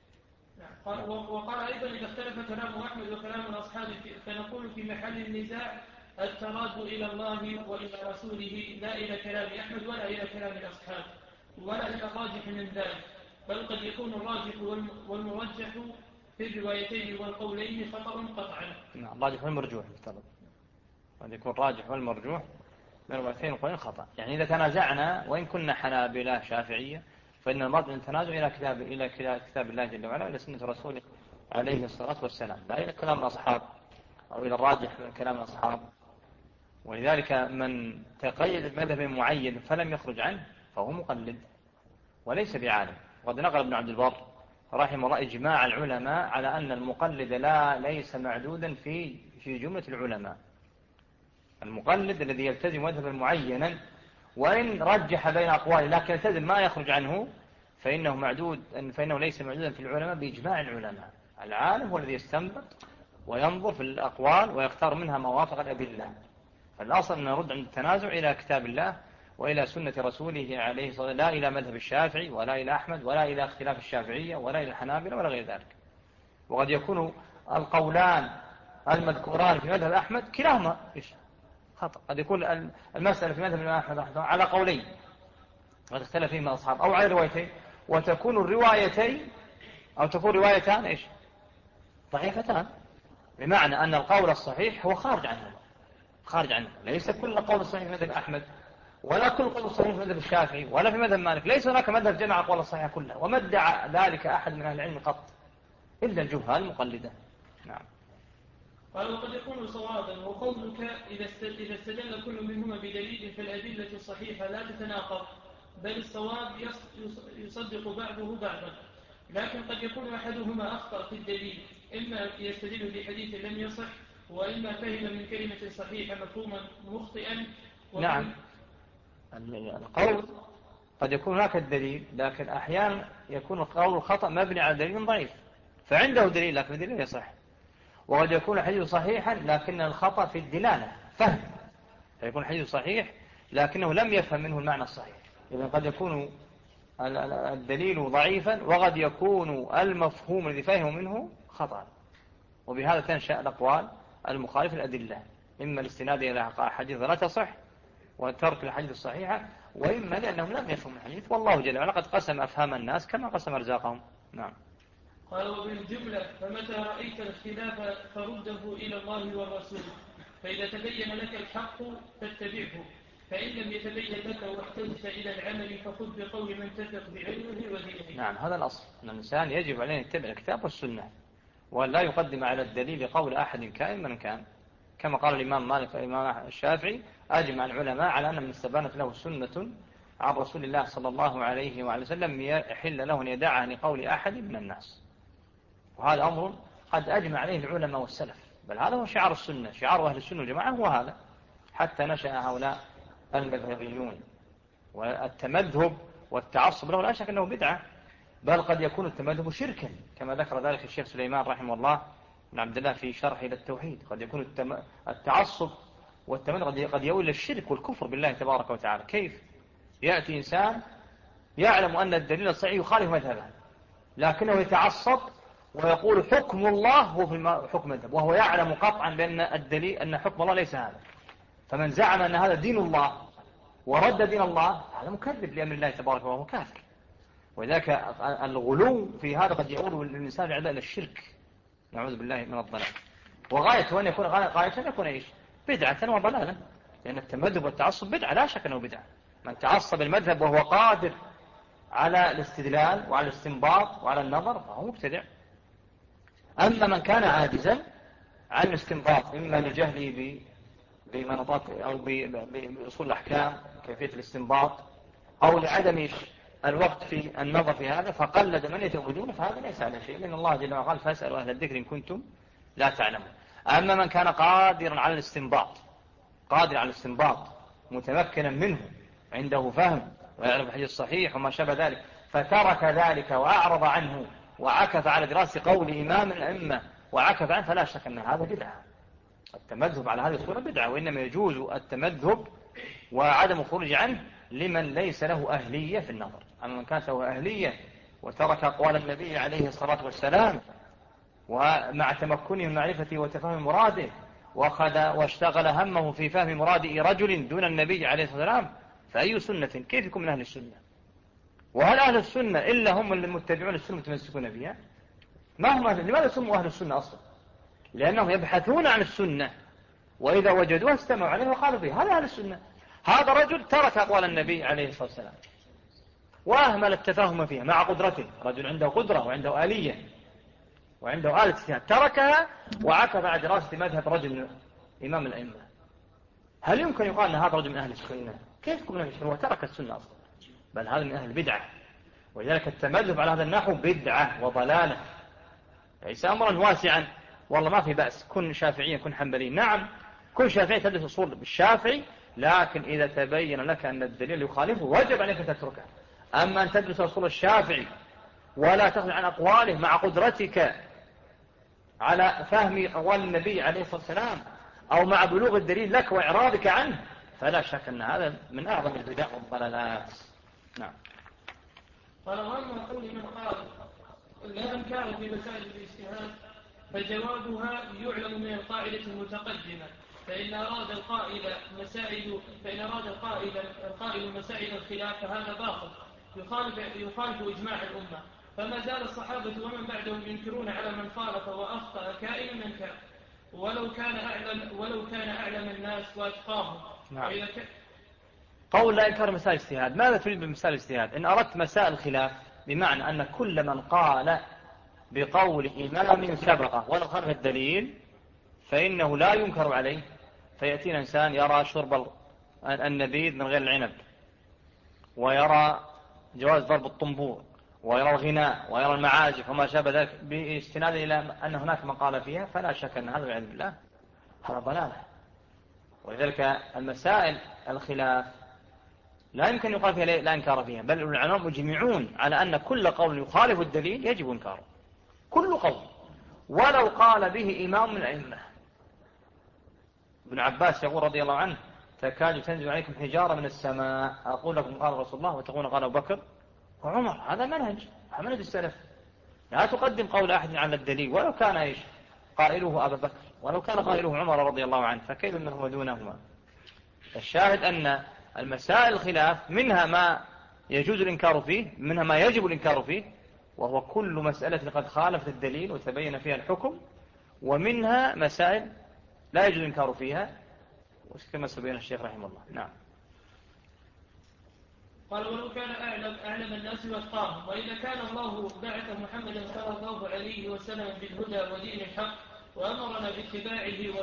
وقال أيضا إذا اختلف كلام أحمد وكلام الأصحاب فنقول في محل النزاع التراد إلى الله وإلى رسوله لا إلى كلام أحمد ولا إلى كلام الأصحاب ولا إلى الراجح من ذلك، بل قد يكون الراجح والمرجح في الروايتين والقولين خطأ قطعا. نعم. الراجح والمرجوح بالطبع. قد يكون الراجح والمرجوح من الروايتين والقولين خطأ. يعني إذا تنازعنا وإن كنا حنابلة شافعية فإن المرد من التنازع إلى كتاب الله جل وعلا وإلى سنة رسوله عليه الصلاة والسلام، لا إلى كلام الأصحاب أو إلى الراجح من كلام الأصحاب. ولذلك من تقيد بمذهب معين فلم يخرج عنه فهو مقلد وليس بعالم. وقد نقل ابن عبد البر رحمه الله إجماع العلماء على أن المقلد ليس معدودا في جملة العلماء. المقلد الذي يلتزم مذهبا معينا وإن رجح بين أقواله لكن يلتزم ما يخرج عنه فإنه ليس معدودا في العلماء بإجماع العلماء. العالم هو الذي يستنبط وينظر في الأقوال ويختار منها ما وافق الأدلة. فالأصل أن نرد عند التنازع إلى كتاب الله وإلى سنة رسوله عليه الصلاة والسلام، لا إلى مذهب الشافعي ولا إلى أحمد ولا إلى اختلاف الشافعية ولا إلى الحنابلة ولا غير ذلك. وقد يكون القولان المذكوران في مذهب أحمد كلاهما خطأ. قد يكون المسألة في مذهب أحمد على قولين قد اختلف فيهما الأصحاب أو على روايتين، وتكون الروايتين أو تكون روايتان ضعيفتان، بمعنى أن القول الصحيح هو خارج عنه. ليس كل قول صحيح في مذهب أحمد ولا كل قول صحيح في مذهب الشافعي ولا في مذهب مالك. ليس هناك مذهب جمع أقوال الصحيحة كلها، وما ادعى ذلك أحد من أهل العلم قط إلا الجهال المقلدة. نعم. قال وقد يكون صوابا وقولك إذا استدل كل منهما بدليل فالأدلة الصحيحة لا تتناقض، بل الصواب يصدق بعضه بعضا، لكن قد يكون أحدهما أخطأ في الدليل، إما يستدل بحديث لم يصح وإما فهم من كلمة صحيحة مفهوما مخطئا. نعم. القول قد يكون هناك الدليل، لكن أحيانا يكون القول الخطأ مبني على دليل ضعيف فعنده دليل لكن الدليل يصح. وقد يكون الحديث صحيحا لكن الخطأ في الدلالة فهم، فيكون الحديث صحيح لكنه لم يفهم منه المعنى الصحيح. إذن قد يكون الدليل ضعيفا وقد يكون المفهوم الذي فهمه منه خطأ، وبهذا تنشأ الأقوال المخالفة الأدلة، إما الاستناد إلى حديث لا تصح وترك الحديث الصحيحة، وإما لأنهم لم يفهموا الحديث، والله جل وعلا قد قسم أفهام الناس كما قسم أرزاقهم. نعم. قال وبالجملة فمتى رأيت الاختلاف فرده إلى الله والرسول، فإذا تبين لك الحق فاتبعه، فإن لم يتبين لك واحتجت إلى العمل فخذ بقول من تثق بعلمه ودينه. نعم. هذا الأصل أن الإنسان يجب عليه أن يتبع الكتاب والسنة ولا يقدم على الدليل قول أحد كائن من كان، كما قال الإمام مالك والإمام الشافعي أجمع العلماء على أن من استبانت له سنة عن رسول الله صلى الله عليه وعلى وسلم يحل له أن يدعها لقول أحد من الناس. وهذا أمر قد أجمع عليه العلماء والسلف، بل هذا هو شعار السنة، شعار أهل السنة والجماعة هو هذا، حتى نشأ هؤلاء المذهبيون. والتمذهب والتعصب له لا شك أنه بدعة، بل قد يكون التمذهب شركا كما ذكر ذلك الشيخ سليمان رحمه الله بن عبد الله في شرحه للتوحيد. قد يكون التعصب والتمذهب قد يؤول إلى الشرك والكفر بالله تبارك وتعالى. كيف؟ يأتي إنسان يعلم أن الدليل الصحيح يخالف مذهبه لكنه يتعصب ويقول حكم الله هو في حكم مذهب، وهو يعلم قطعا بأن الدليل أن حكم الله ليس هذا. فمن زعم أن هذا دين الله ورد دين الله هذا مكذب لأمر الله تبارك وهو كافر. وذلك الغلو في هذا قد يؤول الإنسان إلى الشرك، نعوذ بالله من الضلال. وغايته أن يكون إيش؟ بدعة وضلالا، لأن التمذهب والتعصب بدعة لا شك أنه بدعة. من تعصب المذهب وهو قادر على الاستدلال وعلى الاستنباط وعلى النظر فهو مبتدع. أما من كان عاجزا عن الاستنباط إما لجهله بمناطات أو بأصول الأحكام كيفية الاستنباط أو لعدم الوقت في النظر في هذا فقلد من يتوجدون، فهذا ليس على شيء، لأن الله جل وعلا قال فاسألوا أهل الذكر إن كنتم لا تعلمون. أما من كان قادرا على الاستنباط متمكنا منه عنده فهم ويعرف الحديث الصحيح وما شابه ذلك فترك ذلك وأعرض عنه وعكف على دراسة قول إمام الأئمة وعكف عنه، فلا شك أن هذا بدعة. التمذهب على هذه الصورة بدعة، وإنما يجوز التمذهب وعدم الخروج عنه لمن ليس له أهلية في النظر. أما من كانت له أهلية وترك أقوال النبي عليه الصلاة والسلام ومع تمكنه من معرفته وتفهم مراده واشتغل همه في فهم مراد رجل دون النبي عليه الصلاة والسلام، فأي سنة كيف يكون من أهل السنة؟ وهل أهل السنة إلا هم المتبعون السنة متمسكون بها؟ ما هم لماذا سموا أهل السنة أصلا؟ لأنهم يبحثون عن السنة وإذا وجدوها استمعوا عليها وقالوا بها، هذا أهل السنة. هذا رجل ترك أقوال النبي عليه الصلاة والسلام وأهمل التفاهم فيها مع قدرته، رجل عنده قدرة وعنده آلية وعنده آلة اجتهاد، تركها وعكف على دراسة مذهب رجل إمام الأئمة. هل يمكن يقال أن هذا رجل من أهل السنة؟ كيف يكون من أهل السنة وترك السنة أصلا؟ بل هذا من أهل البدعة. ولذلك التمذهب على هذا النحو بدعة وضلالة، ليس أمرا واسعا والله ما في بأس كن شافعيا كن حنبليا. نعم كن شافعي تدرس أصول بالشافعي، لكن إذا تبين لك أن الدليل يخالفه وجب عليك تتركه. أما أن تدرس أصول الشافعي ولا تخرج عن أقواله مع قدرتك على فهم أقوال النبي عليه الصلاة والسلام أو مع بلوغ الدليل لك وإعراضك عنه، فلا شك أن هذا من أعظم البدع والضلالات. نعم. قال وأما قول من قال لا إنكار في مسائل الاجتهاد فجوابها يعلم من القاعدة المتقدمة، فإن أراد القائل مسائل الخلاف فهذا باطل يخالف إجماع الأمة. فما زال الصحابة ومن بعدهم ينكرون على من خالف وأخطأ كائنا من كان ولو كان أعلم الناس وأتقاهم. نعم. قول لا إنكار مسائل الاجتهاد، ماذا تريد بمسائل الاجتهاد؟ إن أردت مسائل الخلاف بمعنى أن كل من قال بقول إمام سبقه ولو خالف الدليل فإنه لا ينكر عليه. فيأتينا إنسان يرى شرب النبيذ من غير العنب ويرى جواز ضرب الطنبور ويرى الغناء ويرى المعازف وما شابه ذلك باستناد إلى أن هناك من قال فيها، فلا شك أن هذا والعياذ بالله هذا ضلالة. ولذلك المسائل الخلاف لا يمكن يقال فيها لا إنكار فيها، بل العلماء مجمعون على أن كل قول يخالف الدليل يجب إنكاره، كل قول ولو قال به إمام من الأئمة. ابن عباس يقول رضي الله عنه تكاد تنزل عليكم حجارة من السماء أقول لكم قال رسول الله وتقولون قال أبو بكر وعمر. هذا منهج السلف، لا تقدم قول أحد على الدليل ولو كان قائله أبا بكر ولو كان قائله عمر رضي الله عنه، فكيف من هو دونهما؟ الشاهد أن المسائل الخلاف منها ما يجوز الإنكار فيه، منها ما يجب الإنكار فيه، وهو كل مسألة قد خالفت الدليل وتبين فيها الحكم، ومنها مسائل لا يجوز الإنكار فيها كما سبين الشيخ رحمه الله. نعم. قال ولو كان أعلم الناس واتقاهم، وإذا كان الله بعث محمدا صلى الله عليه وسلم بالهدى ودين الحق وأمرنا باتباعه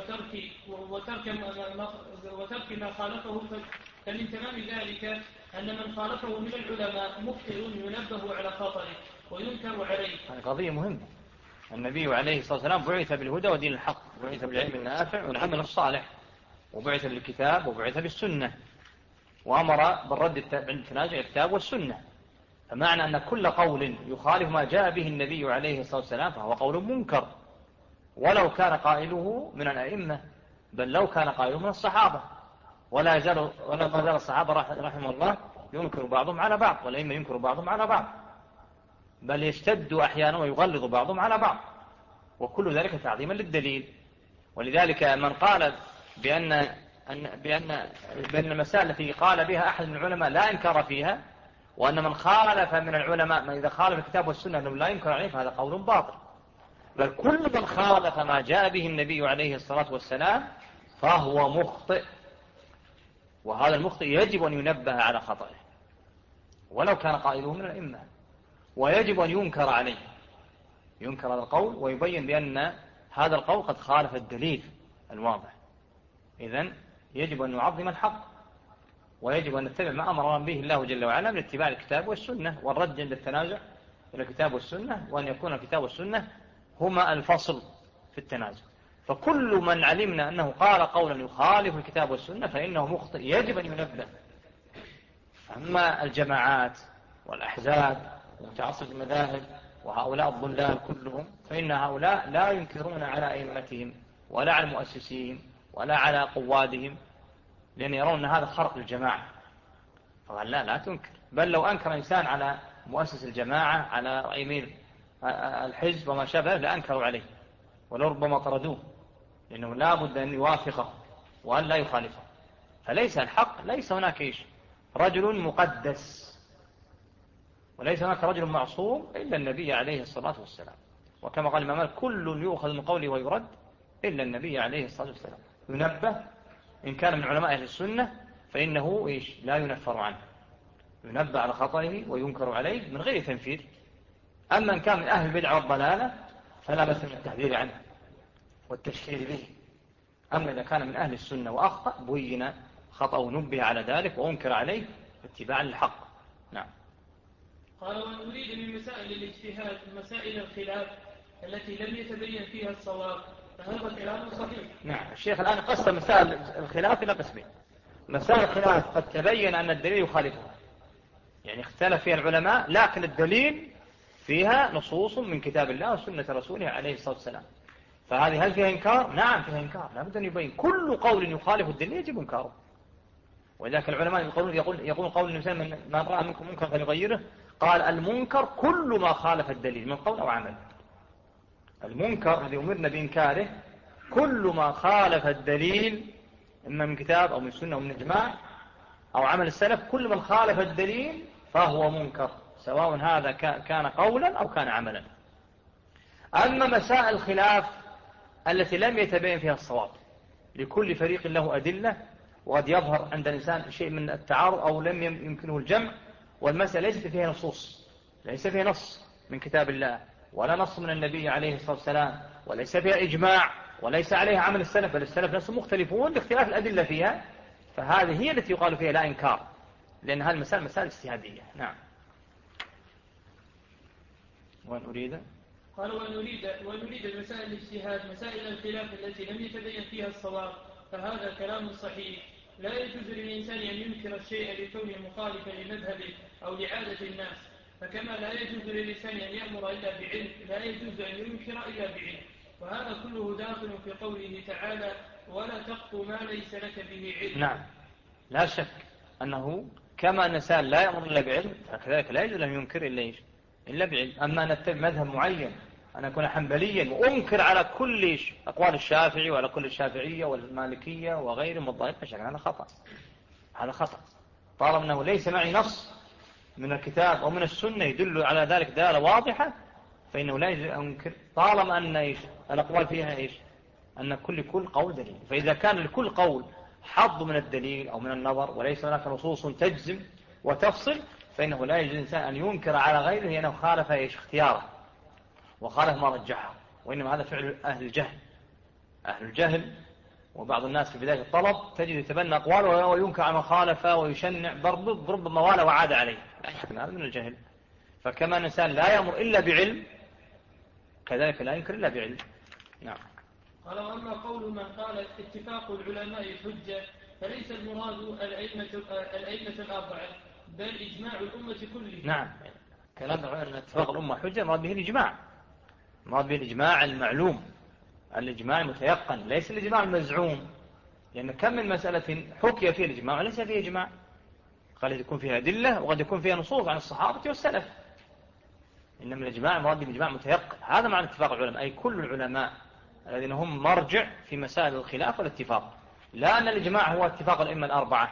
وترك ما خالفه، فمن تمام ذلك أن من خالفه من العلماء مخطئ ينبه على خطره وينكر عليه. هذه قضية مهمة. النبي عليه الصلاة والسلام بعث بالهدى ودين الحق، بعث بالعلم النافع والعمل الصالح، وبعث بالكتاب وبعث بالسنة، وأمر بالرد بالتنازع الكتاب والسنة. فمعنى أن كل قول يخالف ما جاء به النبي عليه الصلاة والسلام فهو قول منكر، ولو كان قائله من الأئمة، بل لو كان قائله من الصحابة. ولا ما زال الصحابة رحمه الله ينكر بعضهم على بعض، والأئمة ينكر بعضهم على بعض، بل يشتد أحيانا ويغلظ بعضهم على بعض، وكل ذلك تعظيما للدليل. ولذلك من قال بأن المسائل التي قال بها أحد من العلماء لا إنكار فيها، وأن من خالف من العلماء ما إذا خالف الكتاب والسنة أنه لا ينكر عليه، فهذا قول باطل. بل كل من خالف ما جاء به النبي عليه الصلاة والسلام فهو مخطئ، وهذا المخطئ يجب أن ينبه على خطئه ولو كان قائله من الأئمة، ويجب أن ينكر عليه، ينكر هذا القول ويبين بأن هذا القول قد خالف الدليل الواضح. إذن يجب أن نعظم الحق، ويجب أن نتبع ما أمرنا به الله جل وعلا من اتباع الكتاب والسنة والرد عند التنازع إلى الكتاب والسنة، وأن يكون الكتاب والسنة هما الفصل في التنازع. فكل من علمنا أنه قال قولا يخالف الكتاب والسنة فإنه مخطئ يجب أن ينبه. أما الجماعات والأحزاب ومتعصب المذاهب وهؤلاء الضلال كلهم، فإن هؤلاء لا ينكرون على أئمتهم ولا على المؤسسين ولا على قوادهم، لأن يرون أن هذا خرق الجماعة. فقال لا تنكر، بل لو أنكر إنسان على مؤسس الجماعة على أمير الحزب وما شابه لأنكروا عليه ولربما طردوه، لأنه لا بد أن يوافقه وأن لا يخالفه. فليس الحق، ليس هناك رجل مقدس، وليس هناك رجل معصوم إلا النبي عليه الصلاة والسلام. وكما قال الإمام كل يؤخذ من قوله ويرد إلا النبي عليه الصلاة والسلام. ينبه إن كان من علماء أهل السنة فإنه لا ينفر عنه، ينبه على خطئه وينكر عليه من غير تنفير. أما إن كان من أهل البدع والضلالة فلا بأس من التحذير عنه والتشهير به. أما إذا كان من أهل السنة وأخطأ بين خطأ ونبه على ذلك وأنكر عليه اتباعا للحق. نعم. قال ونريد من مسائل الاجتهاد مسائل الخلاف التي لم يتبين فيها الصواب، فهذا كلام صحيح. نعم. الشيخ الآن قسم مسائل الخلاف إلى قسمين. مسائل الخلاف قد تبين أن الدليل يخالفها، يعني اختلف فيها العلماء لكن الدليل فيها نصوص من كتاب الله وسنة رسوله عليه الصلاة والسلام، فهذه هل فيها إنكار؟ نعم فيها إنكار، لا بد أن يبين كل قول يخالف الدليل يجب إنكاره. ولذلك العلماء يقول قول الإنسان من رأى منكم منكر فليغيره، قال المنكر كل ما خالف الدليل من قول أو عمل. المنكر الذي أمرنا بإنكاره كل ما خالف الدليل إما من كتاب أو من سنة أو من إجماع أو عمل السلف، كل من خالف الدليل فهو منكر، سواء هذا كان قولا أو كان عملا. أما مسائل الخلاف التي لم يتبين فيها الصواب، لكل فريق له أدلة، وقد يظهر عند الإنسان شيء من التعارض أو لم يمكنه الجمع، والمسألة ليست فيها نصوص، ليس فيها نص من كتاب الله ولا نص من النبي عليه الصلاة والسلام، وليس فيها إجماع وليس عليها عمل السلف، بل السلف نفسهم مختلفون لاختلاف الأدلة فيها، فهذه هي التي يقال فيها لا إنكار، لأن هذه المسائل مسائل اجتهادية. نعم. قال ونريد مسائل الاجتهاد مسائل الخلاف التي لم يتبين فيها الصواب، فهذا كلام صحيح. لا يجوز للإنسان أن ينكر الشيء لكونه مخالفا لمذهبه أو لعادة الناس، فكما لا يجوز للإنسان أن يأمر إلا بعلم لا يجوز أن ينكر إلا بعلم. وهذا كله داخل في قوله تعالى ولا تقف ما ليس لك به علم. نعم، لا شك أنه كما أن الإنسان لا يأمر إلا بعلم فكذلك لا يجوز أن ينكر إلا بعلم. أما أن أتبع مذهب معين، أن أكون حنبليا وأنكر على كل أقوال الشافعي وعلى كل الشافعية والمالكية وغيرهم والضائف، هذا خطأ. هذا خطأ طالما أنه ليس معي نص من الكتاب أو من السنة يدل على ذلك دالة واضحة، فإنه لا يجوز أن أنكر طالما أن الأقوال فيها أن كل قول دليل. فإذا كان لكل قول حظ من الدليل أو من النظر وليس هناك نصوص تجزم وتفصل، فإنه لا يجوز الإنسان أن ينكر على غيره لأنه خالف اختياره وخالف ما رجحه، وإنما هذا فعل أهل الجهل. وبعض الناس في بداية الطلب تجد يتبنى أقواله وينكر على مخالفة ويشنع ربما ولا وعاد عليه، هذا من الجهل. فكما الإنسان لا يأمر إلا بعلم كذلك لا ينكر إلا بعلم. نعم. قال وأما قول من قال اتفاق العلماء حجة فليس المراد الأئمة الأربعة بل إجماع الأمة كلها. نعم، كلام أن اتفاق الأمة حجة مراد به الإجماع، مراد به الإجماع المعلوم، الإجماع المتيقن، ليس الإجماع المزعوم. لأن كم من مسألة حكي فيها الإجماع وليس فيها إجماع، قد يكون فيها أدلة وقد يكون فيها نصوص عن الصحابة والسلف. إنما الإجماع مراد به الإجماع متيقن. هذا معنى اتفاق العلماء، أي كل العلماء الذين هم مرجع في مسائل الخلاف والاتفاق، لا أن الإجماع هو اتفاق الأئمة الأربعة.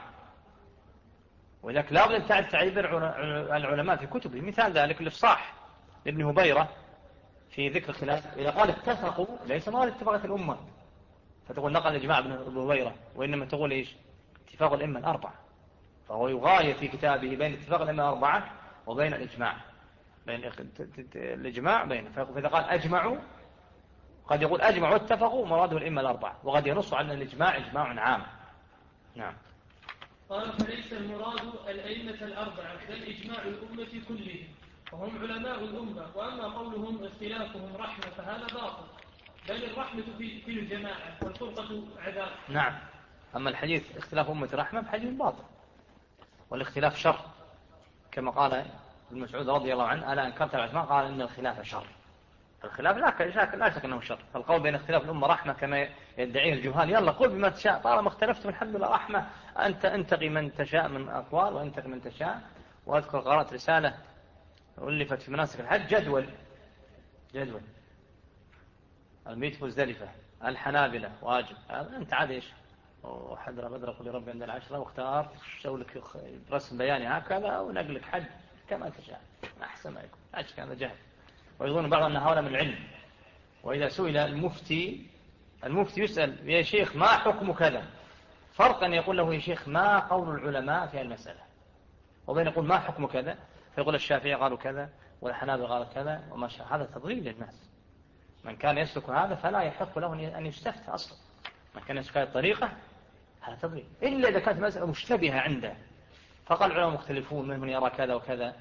ولذلك لا بد أن تعرف تعبير العلماء في كتبه. مثال ذلك الإفصاح لابن هبيرة في ذكر الخلاف، إذا قال اتفقوا ليس مراد اتفاق الأمة فتقول نقل الإجماع ابن هبيرة، وإنما تقول إيش؟ اتفاق الأئمة الأربعة. فهو يغاية في كتابه بين اتفاق الأئمة الأربعة وبين الإجماع، بين الإجماع بين. فإذا قال أجمعوا قد يقول أجمعوا واتفقوا مراده الأئمة الأربعة، وقد ينص على الإجماع إجماع عام. نعم. قال فليس المراد الأئمة الأربعة بل إجماع الأمة كلهم وهم علماء الأمة. وأما قولهم اختلافهم رحمة فهذا باطل، بل الرحمة في الجماعة والفرقة عذاب. نعم. أما الحديث اختلاف أمة رحمة فحديث باطل، والاختلاف شر، كما قال ابن مسعود رضي الله عنه ألا أنكرت العثمان قال إن الخلاف شر. الخلاف لا شك أنه شر. فالقول بين اختلاف الأمة رحمة كما يدعيه الجهال، يلا قل بما تشاء طالما اختلفتم الحمد لله رحمة، أنت انتقي من تشاء من أقوال وانتقي من تشاء. وأذكر قرأت رسالة ألفت في مناسك الحج جدول الميت مزدلفة الحنابلة واجب، أنت عاد إيش وحدر بدر قل ربي عند العشرة واختار شو لك رسم بياني هكذا ونقلك حج كما تشاء أحسن ما يكون. أشك هذا جهل، ويظن بعض أن هؤلاء من العلم. وإذا سئل المفتي يسأل يا شيخ ما حكم كذا، فرق أن يقول له يا شيخ ما قول العلماء في المسألة، وبين يقول ما حكم كذا فيقول الشافعي قالوا كذا والحنابلة قالوا كذا وما شاء. هذا تضليل للناس. من كان يسلك هذا فلا يحق له أن يستفتى أصلا. من كان يسلك هذه الطريقة هذا تضليل، إلا إذا كانت مسألة مشتبهة عنده فقال العلماء مختلفون من يرى كذا وكذا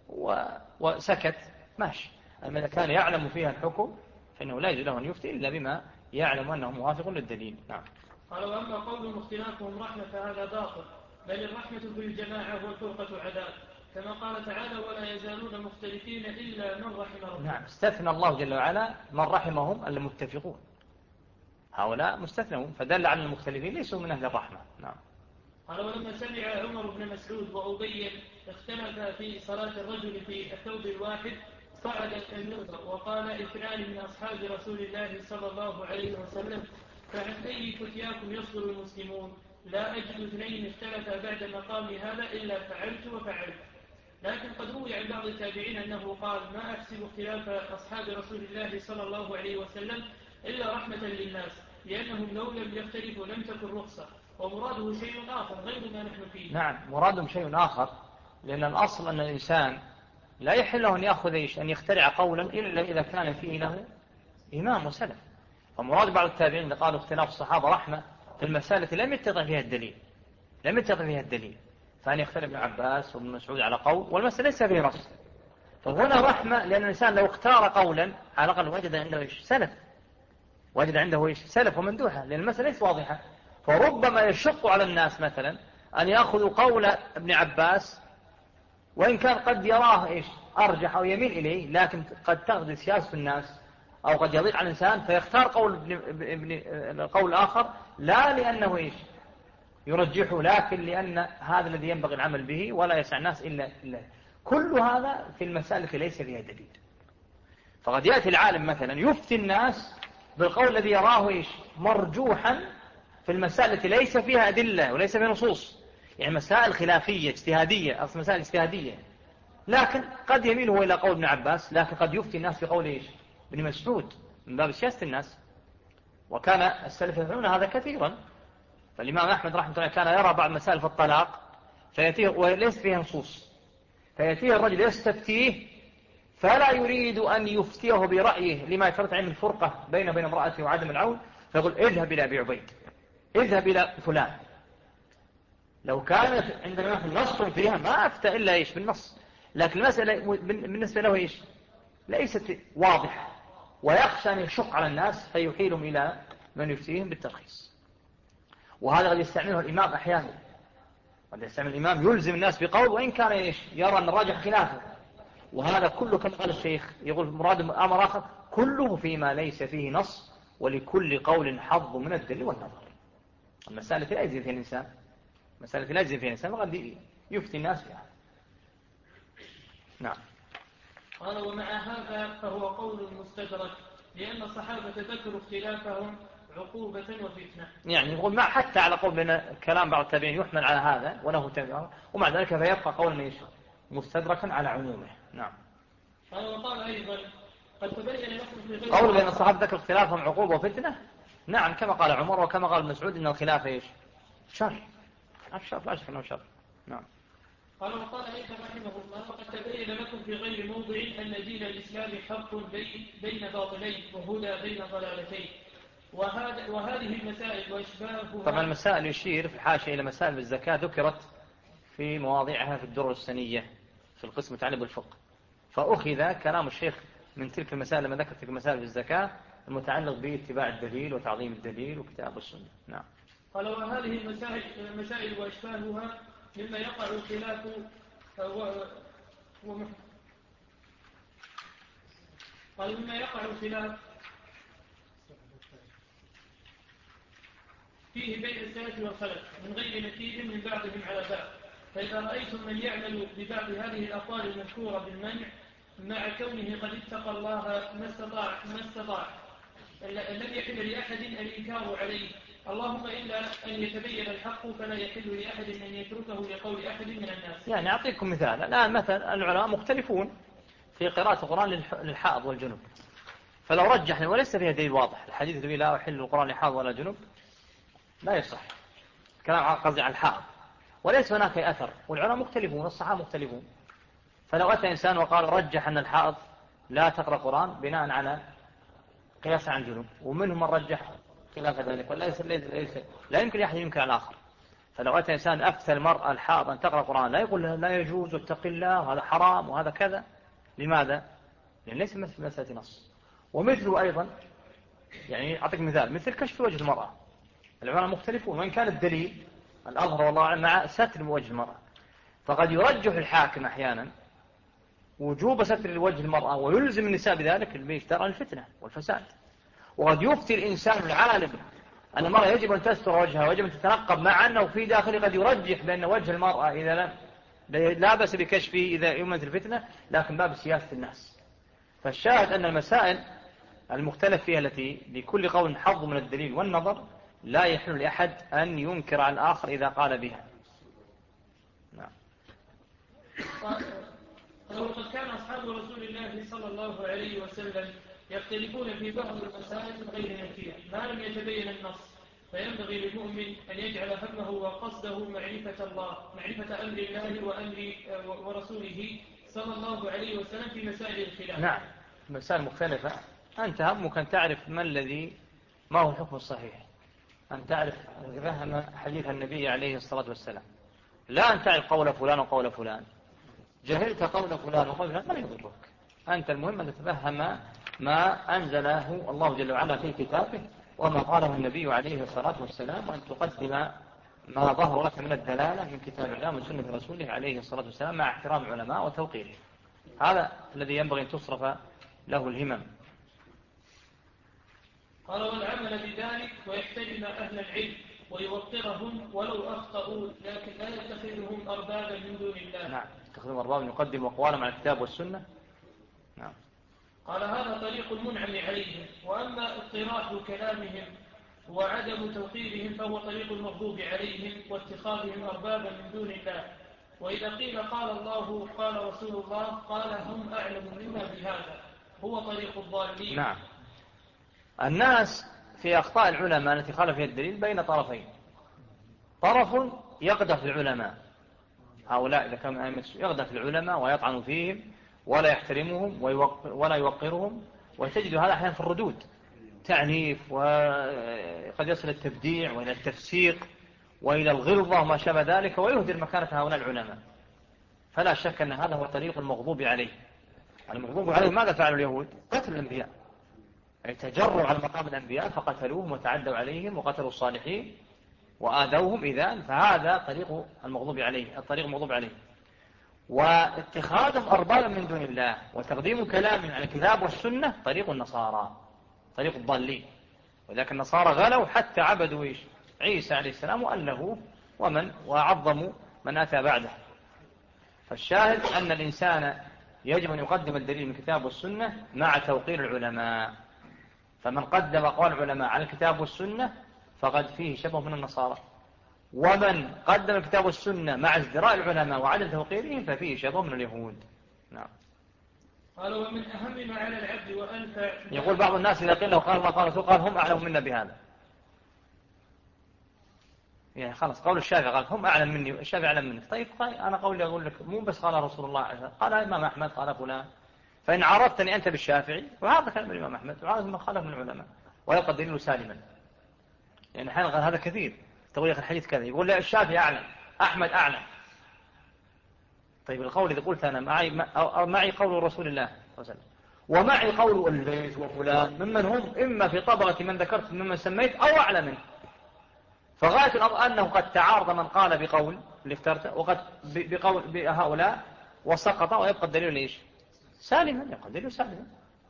وسكت ماشي. أما إذا كان يعلم فيها الحكم فإنه لا يجوز له أن يفتي إلا بما يعلم أنه موافق للدليل. نعم. قال وأما قول اختلافهم رحمة فهذا باطل، بل الرحمة في الجماعة والفرقة عذاب، كما قال تعالى ولا يزالون مختلفين إلا من رحم ربهم. نعم. استثنى الله جل وعلا من رحمهم المتفقون، هؤلاء مستثنون، فدل على المختلفين ليسوا من أهل الرحمة. نعم. قال ولما سمع عمر بن مسعود وأبي اختلفا في صلاة الرجل في الثوب الواحد صعد المنبر وقال اثنان من أصحاب رسول الله صلى الله عليه وسلم فعن أي فتياكم يصدر المسلمون؟ لا أجد اثنين اختلفا بعد مقام هذا إلا فعلت وفعلت. لكن قد روي عن بعض التابعين أنه قال ما أحسب اختلاف أصحاب رسول الله صلى الله عليه وسلم إلا رحمة للناس، لأنهم لو لم يختلفوا لم تكن رخصة. ومراده شيء آخر غير ما نحن فيه. نعم، مرادهم شيء آخر، لأن الأصل أن الإنسان لا يحل له أن يأخذ أن يخترع قولا إلا إذا كان فيه له إمام وسلف. فمراد بعض التابعين قالوا اختلاف الصحابة رحمة في المسألة لم يتضع فيها الدليل، فأن يختلف ابن عباس وابن مسعود على قول والمسألة ليس فيه نص. فهنا رحمة لأن الإنسان لو اختار قولا على الأقل وجد عنده سلف ومندوحة، لأن المسألة ليس واضحة. فربما يشق على الناس مثلا أن يأخذوا قول ابن عباس وإن كان قد يراه أرجح أو يميل إليه، لكن قد تغذي سياسة الناس أو قد يضيق على الإنسان فيختار قول الآخر لا لأنه يرجحه، لكن لأن هذا الذي ينبغي العمل به ولا يسع الناس إلا كل هذا في المسائل ليس فيها دليل. فقد يأتي العالم مثلا يفتي الناس بالقول الذي يراه مرجوحا في المسائل التي ليس فيها أدلة وليس فيها نصوص، يعني مسائل خلافية اجتهادية، أصل مسائل اجتهادية، لكن قد يميله إلى قول ابن عباس، لكن قد يفتي الناس بقول ابن مسعود من باب سياسة الناس. وكان السلف يفعلون هذا كثيرا. فالإمام أحمد رحمه الله كان يرى بعض مسائل في الطلاق فيأتيه وليس فيها نصوص، فيأتيه الرجل يستفتيه فلا يريد أن يفتيه برأيه لما يترتب علم الفرقة بين امرأته وعدم العون، فيقول اذهب إلى أبي عبيد، اذهب إلى فلان. لو كانت عندنا نص فيها ما أفتى إلا بالنص، لكن المسألة بالنسبة له ليست واضحة، ويخشى أن يشق على الناس فيحيلهم إلى من يفتيهم بالترخيص. وهذا قد يستعمله الإمام أحيانا، قد يستعمل الإمام يلزم الناس بقول وإن كان يرى أن الراجح خلافه، وهذا كله كما قال الشيخ يقول مراد أمر آخر كله فيما ليس فيه نص، ولكل قول حظ من الدليل والنظر. المسألة لا يجزي فيها الإنسان، مسألة لا يجزي فيها الإنسان وقد يفتي الناس فيها. نعم. قال ومع هذا فهو قول مستدرك، لأن الصحابة ذكروا اختلافهم عقوبة وفتنة. يعني يقول ما حتى على قول بين كلام بعض التابعين يحمل على هذا وله تابع، ومع ذلك فيبقى قول مستدركا على عمومه. نعم. قال وقال أيضا قد تبين لكم في غير قول بين الصحابة ذكر اختلافهم عقوبة وفتنة. نعم كما قال عمر وكما قال مسعود إن الخلاف إيش؟ شر. الشر لا شك أنه شر. نعم. قال وقال أيضا رحمه الله وقد تبين لكم في غير موضع أن دين الإسلام حق بين باطلين وهدى بين ضلالتين، وهذه المسائل وإشباهها. طبعا المسائل يشير في الحاشية إلى مسائل الزكاة ذكرت في مواضعها في الدروس السنية في القسم المتعلق بالفقه، فأخذ كلام الشيخ من تلك المسائل لما ذكر تلك المسائل في الزكاة المتعلق باتباع الدليل وتعظيم الدليل وكتاب السنة. نعم. قال وهذه المسائل وأشباهها مما يقع خلاف قال مما يقع خلاف فيه بين السلف والخلف من غير نتيج من بعضهم على بعض، فإذا رأيتم من يعمل ببعض هذه الأقوال المذكورة بالمنع مع كونه قد اتقى الله ما استطاع لم يحل لأحد الإنكار عليه، اللهم إلا أن يتبين الحق فلا يحل لأحد أن يتركه لقول أحد من الناس. يعني أعطيكم مثال، الآن مثلا العلماء مختلفون في قراءة القرآن للحائض والجنوب، فلو رجحنا وليس فيها دليل واضح الحديث الذي لا يحل القرآن لحائض ولا جنوب لا يصح، كلام قصدي على الحائض، وليس هناك أثر، والعلماء مختلفون والصحابة مختلفون، فلو أتى إنسان وقال رجح أن الحائض لا تقرأ قرآن بناء على قياس عن الجنوب، ومنهم من رجح خلاف ذلك، ليس لا يمكن أحد ينكر على الآخر. فلو أتى إنسان أفتى المرأة الحائض أن تقرأ قرآن لا يقول لها لا يجوز واتق الله وهذا حرام وهذا كذا، لماذا؟ لأن ليس مسألة نص. ومثله أيضا يعني أعطيك مثال مثل كشف وجه المرأة، العلماء مختلفون، وإن كان الدليل الأظهر والله أعلم مع ستر وجه المرأة، فقد يرجح الحاكم أحيانا وجوب ستر وجه المرأة ويلزم النساء بذلك بإشتراء الفتنة والفساد، وقد يفتي الإنسان العالم أن المرأة يجب أن تستر وجهها ويجب أن تتنقب، مع أنه في داخله قد يرجح بأن وجه المرأة إذا لا بأس بكشفه إذا يمنت الفتنة، لكن باب سياسة الناس. فالشاهد أن المسائل المختلف فيها التي لكل قول حظ من الدليل والنظر لا يحل لأحد أن ينكر على الآخر إذا قال بها. نعم. وقد كان أصحاب رسول الله صلى الله عليه وسلم يختلفون في بعض المسائل من غير نتيجة ما لم يتبين النص، فينبغي للمؤمن أن يجعل همه وقصده معرفة الله، معرفة أمر الله وأمر ورسوله صلى الله عليه وسلم في مسائل الخلاف. نعم، مسائل مختلفة أنت همك أن تعرف ما هو الحكم الصحيح، أن تعرف فهم حديث النبي عليه الصلاة والسلام، لا أن تعرف قول فلان وقول فلان. جهلت قول فلان وقول فلان ما يضرك، أنت المهم أن تتفهم ما أنزله الله جل وعلا في كتابه وما قاله النبي عليه الصلاة والسلام، وأن تقدم ما ظهر لك من الدلالة من كتاب الله ومن سنة رسوله عليه الصلاة والسلام مع احترام العلماء وتوقيره. هذا الذي ينبغي أن تصرف له الهمم. قال والعمل بذلك ويحترم أهل العلم ويوقرهم ولو أخطأوا، لكن لا يتخذهم أربابا من دون الله. نعم، يتخذهم أربابا يقدم أقوالهم على الكتاب والسنة. نعم. قال هذا طريق المنعم عليهم، وأما اضطراد كلامهم وعدم توقيرهم فهو طريق المغضوب عليهم واتخاذهم أربابا من دون الله. وإذا قيل قال الله قال رسول الله قال هم أعلم منا بهذا، هو طريق الضالين. نعم. الناس في أخطاء العلماء التي خالف فيها الدليل بين طرفين، طرف يقدح العلماء، هؤلاء إذا كانوا يقدح العلماء ويطعن فيهم ولا يحترمهم ولا يوقرهم، وتجد هذا أحيانا في الردود تعنيف، وقد يصل التبديع وإلى التفسيق وإلى الغلظة وما شابه ذلك، ويهدر مكانة هؤلاء العلماء. فلا شك أن هذا هو طريق المغضوب عليه. المغضوب عليه ماذا فعلوا اليهود؟ قتل الأنبياء، يعني تجروا على مقام الأنبياء فقتلوهم وتعدوا عليهم وقتلوا الصالحين وآذوهم، إذن فهذا طريق المغضوب عليه، الطريق المغضوب عليه. واتخاذهم أربابا من دون الله وتقديم كلام على الكتاب والسنة طريق النصارى، طريق الضالين. وذلك النصارى غلوا حتى عبدوا عيسى عليه السلام وألهوه وعظموا من أتى بعده. فالشاهد أن الإنسان يجب أن يقدم الدليل من الكتاب والسنة مع توقير العلماء. فمن قدم قول العلماء على الكتاب والسنة فقد فيه شبه من النصارى، ومن قدم الكتاب والسنة مع ازدراء العلماء وعدم توقيرهم ففيه شبه من اليهود. نعم. قال ومن أهم ما على العبد وأنفع. يقول بعض الناس إذا قيل له قال الله قال رسول قال هم أعلم منا بهذا. يعني خلاص قول الشافعي قال هم أعلم مني، الشافعي أعلم منك. طيب أنا قولي أقول لك مو بس قال رسول الله، قال الإمام أحمد قال فلان. فإن عرفتني أنت بالشافعي وهذا كلام الإمام أحمد وعرفت من خالف من العلماء ويبقى الدليل سالما. يعني حين قال هذا كثير تقول يا أخي الحديث كذا، يقول لا الشافعي أعلم أحمد أعلم. طيب القول إذا قلت أنا معي قول رسول الله صلى الله عليه وسلم ومعي قول الليث وفلان ممن هم إما في طبقة من ذكرت ممن سميت أو أعلى منه، فغاية الأمر أنه قد تعارض من قال بقول اللي اخترته وقد بقول بهؤلاء وسقط ويبقى الدليل ليش سالما، يبقى الدليل سالما.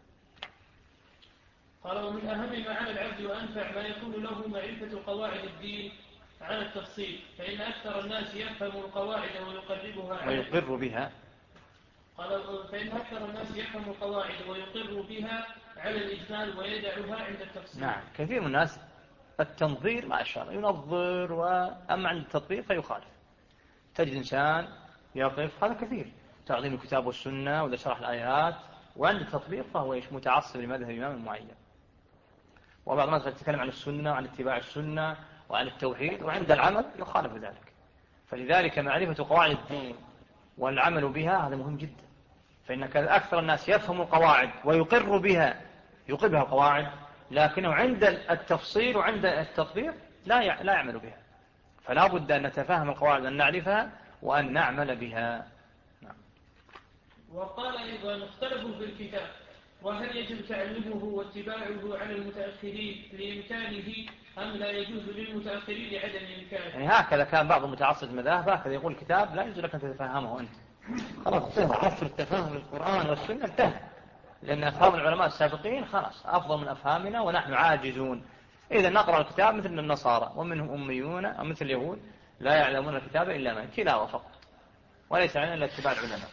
قال ومن أهم ما على العبد وأنفع ما يكون له معرفة قواعد الدين على التفصيل، فإن أكثر الناس يفهم القواعد ويقر بها. قال فإن أكثر الناس يفهم القواعد ويقر بها على الإجمال ويدعها عند التفصيل. نعم، كثير من الناس التنظير ما شاء الله ينظر، وأما عند التطبيق فيخالف. تجد إنسان يقف، هذا كثير، تعظيم الكتاب والسنة ولا شرح الآيات، وعند التطبيق فهو متعصب لمذهب إمام معين. وبعض الناس يتكلم عن السنة وعن اتباع السنة وعن التوحيد، وعند العمل يخالف ذلك. فلذلك معرفة قواعد الدين والعمل بها هذا مهم جدا. فإنك أكثر الناس يفهم القواعد ويقر بها القواعد، لكنه عند التفصيل وعند التطبيق لا يعمل بها. فلا بد أن نتفهم القواعد وأن نعرفها وأن نعمل بها. نعم. وقال أيضا اختلفوا في الكتاب، وهل يجب تعلمه واتباعه على المتأخرين لإمكانه أم لا يجوز للمتأخرين لعدم إمكانه؟ يعني هكذا كان بعض متعصب المذاهب هكذا يقول الكتاب لا يجوز لك أن تتفهمه أنت. خلاص عصر التفاهم للقرآن والسنة انتهى، لأن أفهام العلماء السابقين خلاص أفضل من أفهامنا ونحن عاجزون. إذا نقرأ الكتاب مثل النصارى ومنهم أميون أو مثل اليهود لا يعلمون الكتاب إلا من تلاوة فقط، وليس علينا إلا اتباع العلماء.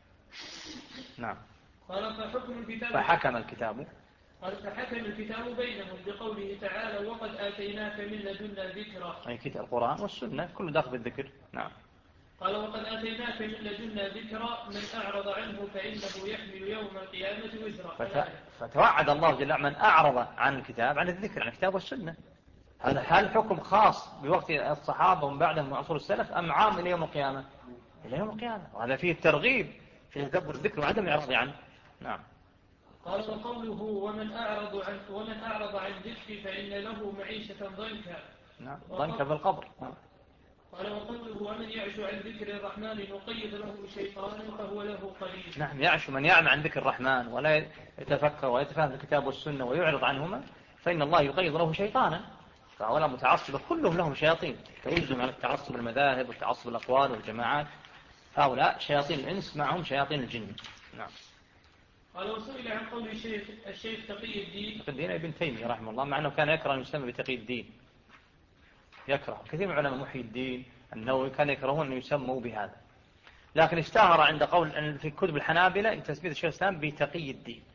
نعم. قال فحكم الكتاب بينهم بقوله تعالى وقد آتيناك من لدنا ذكرا، أي كتاب القرآن والسنة كله داخل بالذكر. نعم. قال وقد آتيناك من لدنا ذكرا من أعرض عنه فإنه يحمل يوم القيامة وزرا. فتوعد الله جل وعلا من أعرض عن الكتاب عن الذكر عن الكتاب والسنة. هل حكم خاص بوقت الصحابة ومن بعدهم من عصور السلف أم عام إلى يوم القيامة؟ إلى يوم القيامة، وهذا فيه الترغيب في تدبر الذكر وعدم الإعراض عنه. نعم. قال وقوله ومن أعرض عن ذكري فإن له معيشة ضنكا. نعم، ضنكا في القبر. قال وقوله ومن يعش عن ذكر الرحمن نقيض له شيطانا فهو له قرين. نعم، يعش من يعمى عن ذكر الرحمن ولا يتفكر ويتفهم الكتاب والسنة ويعرض عنهما فإن الله يقيض له شيطانا. فهؤلاء متعصبة كلهم لهم شياطين تؤذن على التعصب المذاهب والتعصب الأقوال والجماعات. هؤلاء شياطين الإنس معهم شياطين الجن. نعم. قال وسئل عن قول الشيخ تقي الدين ابن تيمية رحمه الله، مع أنه كان يكره أن يسمى بتقي الدين، يكره كثير من علماء محي الدين النووي كان يكرهون أن يسموا بهذا، لكن اشتهر عند قول في كتب الحنابلة تثبيت الشيخ الإسلام بتقي الدين،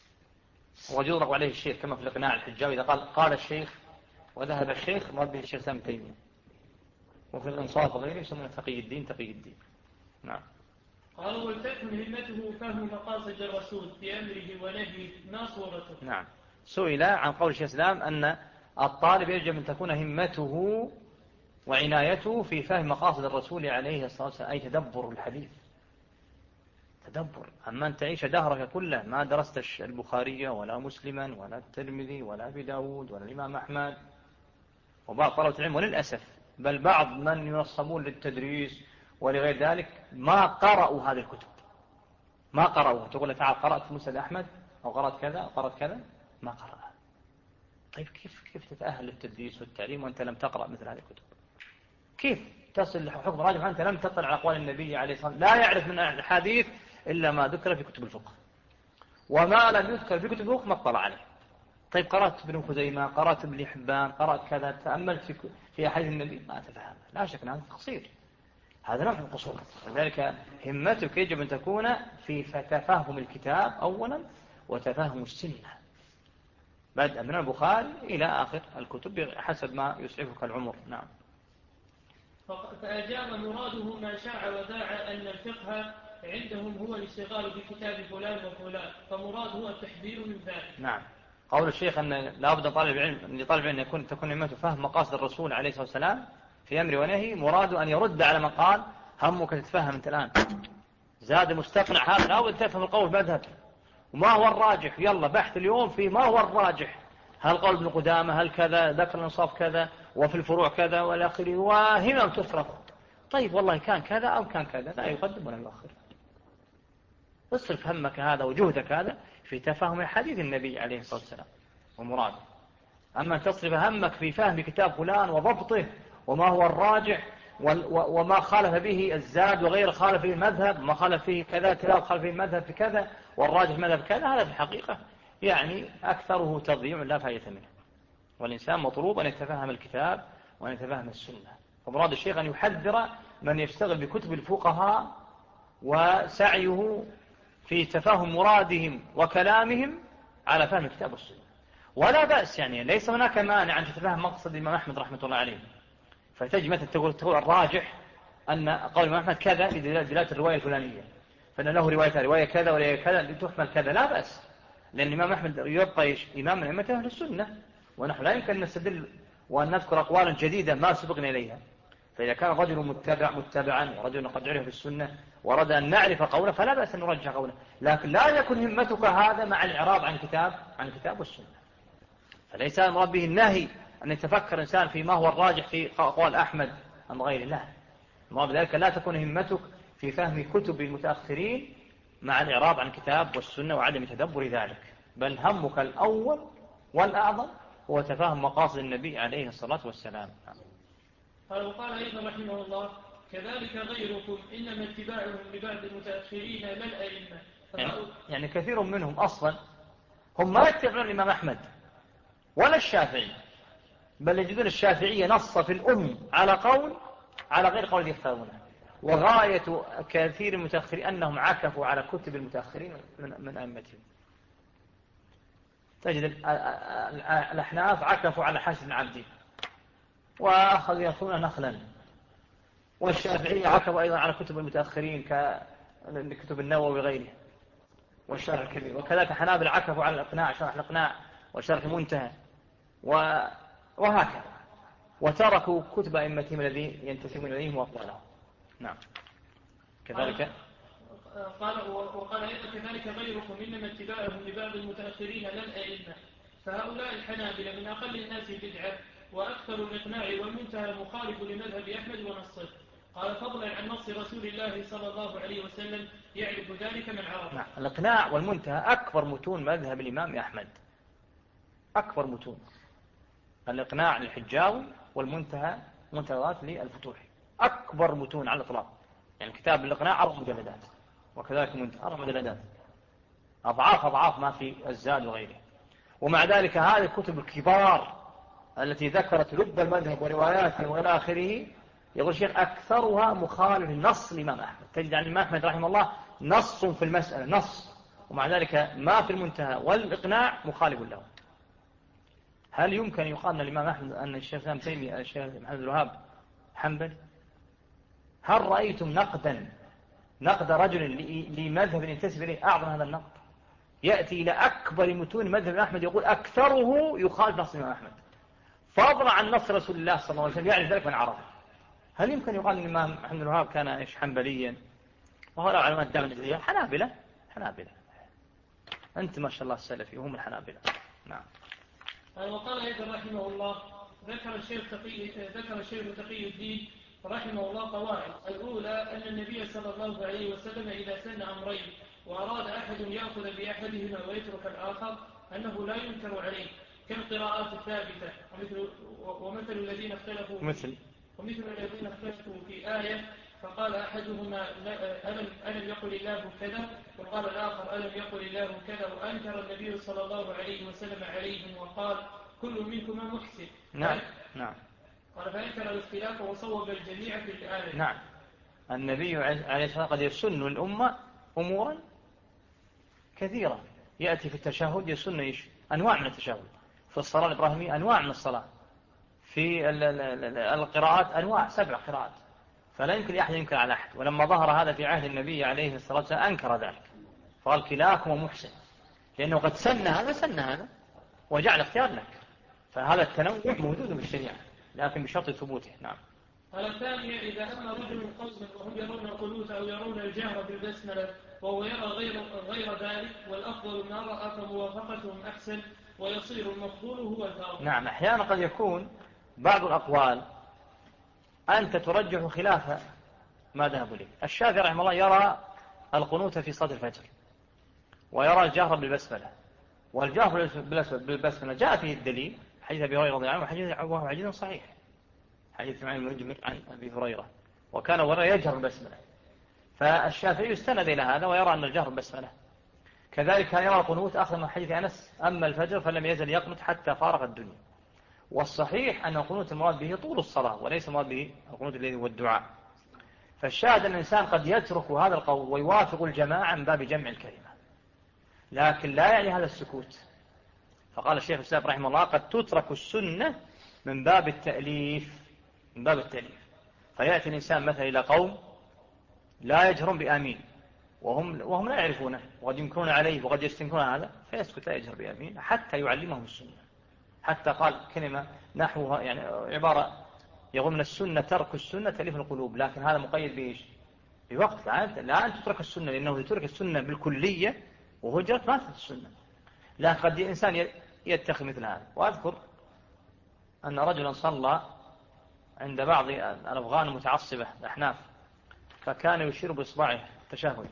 ويطلق عليه الشيخ كما في الإقناع الحجاوي إذا قال الشيخ وذهب الشيخ مراد به الشيخ الإسلام ابن تيمية، وفي الإنصاف وغيره يسمونه تقي الدين. نعم. قال ولتكن همته فهم مقاصد الرسول في أمره ونهيه ما صورته. نعم. سئل عن قول الشيخ الإسلام أن الطالب يجب أن تكون همته وعنايته في فهم مقاصد الرسول عليه الصلاة والسلام، أي تدبر الحديث، تدبر. أما أن تعيش دهرك كله ما درست البخاري ولا مسلما ولا الترمذي ولا أبي داود ولا الإمام أحمد وبعض طلبة العلم، وللأسف بل بعض من ينصبون للتدريس ولغير ذلك ما قرأوا هذه الكتب، ما قرأوها. تقول له تعال قرأت مسند أحمد أو قرأت كذا أو قرأت كذا، ما قرأها. طيب كيف تتأهل للتدريس والتعليم وأنت لم تقرأ مثل هذه الكتب؟ كيف تصل حكم راجح وأنت لم تطلع على أقوال النبي عليه الصلاة والسلام؟ لا يعرف من الحديث إلا ما ذكر في كتب الفقه، وما لم يذكر في كتب الفقه ما اطلع عليه. طيب قرأت ابن خزيمة، قرأت ابن حبان، قرأت كذا، تأملت في أحاديث النبي، ما تفهم، لا شك أن هذا تقصير، هذا نوع من القصور. لذلك همتك يجب أن تكون في تفهم الكتاب أولا وتفهم السنة، بدءا من البخاري إلى آخر الكتب حسب ما يسعفك العمر. نعم. فأجاب مراده ما شاع وذاع أن الفقه عندهم هو الاشتغال بكتاب فلان وفلان، فمراده التحذير من ذلك. نعم. قول الشيخ أن لا بد لطالب العلم أن تكون همته فهم مقاصد الرسول عليه الصلاة والسلام في أمر ونهي، مراده أن يرد على من قال همك تتفهم أنت الآن، زاد مستقنع هذا لا بد تفهم القول مذهب وما هو الراجح، يلا بحث اليوم في ما هو الراجح، هل قول ابن قدامة، هل كذا، ذكر الانصاف كذا، وفي الفروع كذا والى اخره، وهنا تصرف. طيب والله كان كذا أو كان كذا، لا يقدم ولا يؤخر. اصرف همك هذا وجهدك هذا في تفهم حديث النبي عليه الصلاة والسلام ومراده. أما تصرف همك في فهم كتاب فلان وضبطه وما هو الراجح وما خالف به الزاد وغير خالف به المذهب، ما خالف فيه كذا كذا وخالف فيه المذهب في كذا والراجح مذهب كذا، هذا في الحقيقة يعني أكثره تضييع لا فائدة منه. والإنسان مطلوب أن يتفهم الكتاب وأن يتفهم السنة. ومراد الشيخ أن يحذر من يشتغل بكتب الفقهاء وسعيه في تفهم مرادهم وكلامهم على فهم الكتاب والسنة. ولا بأس، يعني ليس هناك مانع أن تتفهم مقصد الإمام أحمد رحمة الله عليه، فتجي مثلا تقول الراجح أن قول الإمام أحمد كذا لدلالة الرواية الفلانية، فإن له رواية كذا ورواية كذا لتحمل كذا، لا بأس، لأن الإمام أحمد يبقى إمام من أئمة أهل السنة، ونحن لا يمكن أن نستدل وأن نذكر أقوالا جديدة ما سبقنا إليها. فإذا كان رجل متبعا ورجل قد عرف بالسنة ورد أن نعرف قوله فلا بأس أن نرجح قوله، لكن لا يكون همتك هذا مع الإعراض عن الكتاب والسنة. فليس المراد به النهي أن يتفكر إنسان في ما هو الراجح في أقوال أحمد أم غير الله، المراد بذلك لا تكون همتك في فهم كتب المتأخرين مع الإعراض عن الكتاب والسنة وعدم تدبر ذلك، بل همك الأول والأعظم هو تفهم مقاصد النبي عليه الصلاة والسلام. وقال أيضا رحمه الله كذلك غيركم إنما اتباعهم لبعض المتأخرين لا الأئمة. يعني كثير منهم أصلا هم ما يتبعون الإمام أحمد ولا الشافعي، بل يجدون الشافعية نص في الأم على قول على غير قول يختارونه. وغاية كثير من المتأخرين أنهم عكفوا على كتب المتأخرين من أئمتهم. تجد الأحناف عكفوا على حاشية العبدي وأخذوا يأخذون نخلا، والشافعية عكفوا أيضا على كتب المتأخرين ككتب النووي وغيره والشرح الكبير، وكذلك حنابل عكفوا على الإقناع، شرح الإقناع وشرح المنتهى وهكذا، وتركوا كتب أئمتهم الذي ينتسبون إليهم وأفضلهم. نعم. كذلك وقال أيضا كذلك غيركم إنما اتباعهم لبعض المتأخرين لا الأئمة، فهؤلاء الحنابلة من أقل الناس بدعة وأكثر الإقناع والمنتهى مخالف لمذهب أحمد ونصه. قال فضلا عن نص رسول الله صلى الله عليه وسلم يعرف ذلك من عرف. نعم. الإقناع والمنتهى أكبر متون مذهب الإمام أحمد، أكبر متون. الإقناع للحجاوي والمنتهى منتهيات للفتوحي، أكبر متون على الإطلاق. يعني كتاب الإقناع 4 مجلدات، وكذلك المنتهى 4 مجلدات، أضعاف ما في الزاد وغيره. ومع ذلك هذه الكتب الكبار التي ذكرت لب المذهب ورواياته وإلى آخره، يقول الشيخ أكثرها مخالف النص الإمام أحمد. تجد عن الإمام أحمد رحمه الله نص في المسألة، نص، ومع ذلك ما في المنتهى والإقناع مخالف له. هل يمكن يقال أن الإمام أحمد أن الشيخ ابن تيمية الشيخ محمد بن الوهاب حنبلي؟ هل رأيتم نقد رجل لمذهب ينتسب إليه أعظم هذا النقد؟ يأتي إلى أكبر متون مذهب أحمد يقول أكثره يخالف نص الإمام أحمد، فضلا عن نص رسول الله صلى الله عليه وسلم يعني ذلك من عرفه. هل يمكن يقال أن الإمام محمد بن الوهاب كان إيش حنبليا؟ وهؤلاء علماء الدعوة النجدية حنابلة. أنت ما شاء الله السلفي وهم الحنابلة. نعم. وقال أيضا رحمه الله ذكر الشيخ تقي الدين رحمه الله قواعد. الأولى أن النبي صلى الله عليه وسلم إذا سن أمرين وأراد أحد يأخذ بأحدهما ويترك الآخر أنه لا ينكر عليه، كالقراءات الثابتة ومثل الذين اختلفوا ومثل الذين اختلفوا في آية فقال أحدهما ألم يقل الله كذا، وقال الآخر ألم يقل الله كذا، وأنكر النبي صلى الله عليه وسلم عليهم وقال كل منكما محسن. نعم. قال فأنكر الاختلاف وصوب الجميع في الآية. نعم. النبي عليه الصلاة والسلام قد يسن الأمة أمورا كثيرة. يأتي في التشهد يسن أنواع من التشهد، في الصلاة الإبراهيمية أنواع من الصلاة، في القراءات أنواع 7 قراءات، فلا يمكن أحد ينكر على أحد. ولما ظهر هذا في عهد النبي عليه الصلاة والسلام أنكر ذلك، فقال كلاكم محسن، لأنه قد سن هذا وجعل اختيار لك. فهذا التنوع موجود في الشريعة لكن بشرط ثبوته. نعم. الثانية إذا أما رجل قوم وهم يرون القنوت أو يرون الجهر بالبسملة وهو يرى غير ذلك، والأفضل ما رأى فموافقتهم أحسن، ويصير المفضول هو الفاضل. نعم. أحيانا قد يكون بعض الأقوال أنت ترجح خلاف ما ذهب إليه. الشافعي رحمه الله يرى القنوت في صلاة الفجر، ويرى الجهر بالبسملة، والجهر بالبسملة جاء فيه الدليل حديث أبي هريرة رضي الله عنه، وهو حديث صحيح، حديث معين المجمل عن أبي هريرة، وكان وراء يجهر بالبسملة. فالشافعي يستند إلى هذا ويرى أن الجهر بالبسملة. كذلك كان يرى القنوت أخذ من حديث أنس أما الفجر فلم يزل يقنت حتى فارغ الدنيا. والصحيح أن القنوت المراد به طول الصلاة وليس المراد به القنوت الذي هو الدعاء. فالشاهد أن الإنسان قد يترك هذا القول ويوافق الجماعة من باب جمع الكلمة، لكن لا يعني هذا السكوت. فقال الشيخ الإسلام رحمه الله قد تترك السنة من باب التأليف، فيأتي الإنسان مثلا إلى قوم لا يجهرون بآمين وهم لا يعرفونه وقد ينكرون عليه وقد يستنكرون هذا، فيسكت لا يجهر بآمين حتى يعلمهم السنة. حتى قال كلمة نحوها يعني عبارة يقول من السنة ترك السنة تأليف القلوب، لكن هذا مقيد بإيش؟ بوقت. لا أن تترك السنة، لأنه يترك السنة بالكلية وهجرت ما تترك السنة. لكن قد الإنسان يتخذ مثل هذا. وأذكر أن رجلا صلى عند بعض الأفغان المتعصبة الأحناف، فكان يشير بإصبعه التشهد،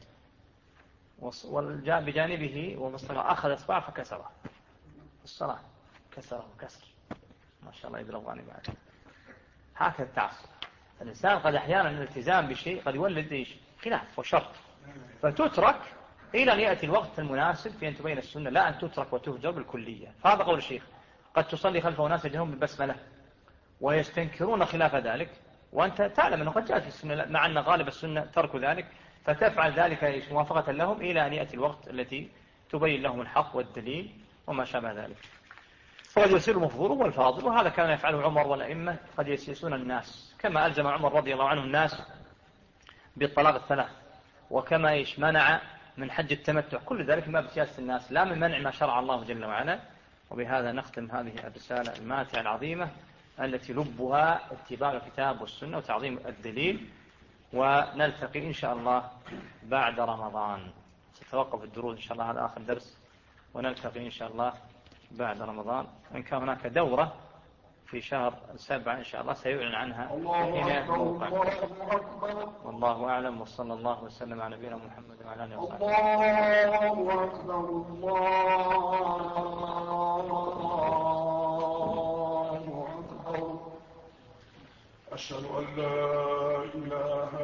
وجاء بجانبه ومصطفى أخذ إصبعه فكسره الصلاة، كسره كسر ما شاء الله يد الأفغاني بعد. هكذا التعصب. الإنسان قد أحيانا الالتزام بشيء قد يولد خلاف وشرط، فتترك إلى أن يأتي الوقت المناسب في أن تبين السنة، لا أن تترك وتهجر بالكلية. فهذا قول الشيخ. قد تصلي خلفه ناس يجهرون بالبسملة ويستنكرون خلاف ذلك، وأنت تعلم أنه قد جاءت في السنة، مع أن غالب السنة ترك ذلك، فتفعل ذلك موافقة لهم إلى أن يأتي الوقت التي تبين لهم الحق والدليل وما شابه ذلك. فقد يصير المفضول والفاضل، وهذا كان يفعله عمر والأئمة، قد يسيسون الناس كما ألزم عمر رضي الله عنه الناس بالطلاق الثلاث، وكما منع من حج التمتع، كل ذلك ما بسياسة الناس لا من منع ما شرع الله جل وعلا. وبهذا نختم هذه الرسالة الماتعة العظيمة التي لبها اتباع الكتاب والسنة وتعظيم الدليل. ونلتقي إن شاء الله بعد رمضان، ستوقف الدروس إن شاء الله، هذا آخر درس، ونلتقي إن شاء الله بعد رمضان. إن كان هناك دورة في شهر 7 إن شاء الله سيعلن عنها حين موقع. والله أعلم، وصلى الله وسلم على نبينا محمد وعلى آله وصحبه. الله أكبر الله أكبر. أشهد أن لا إله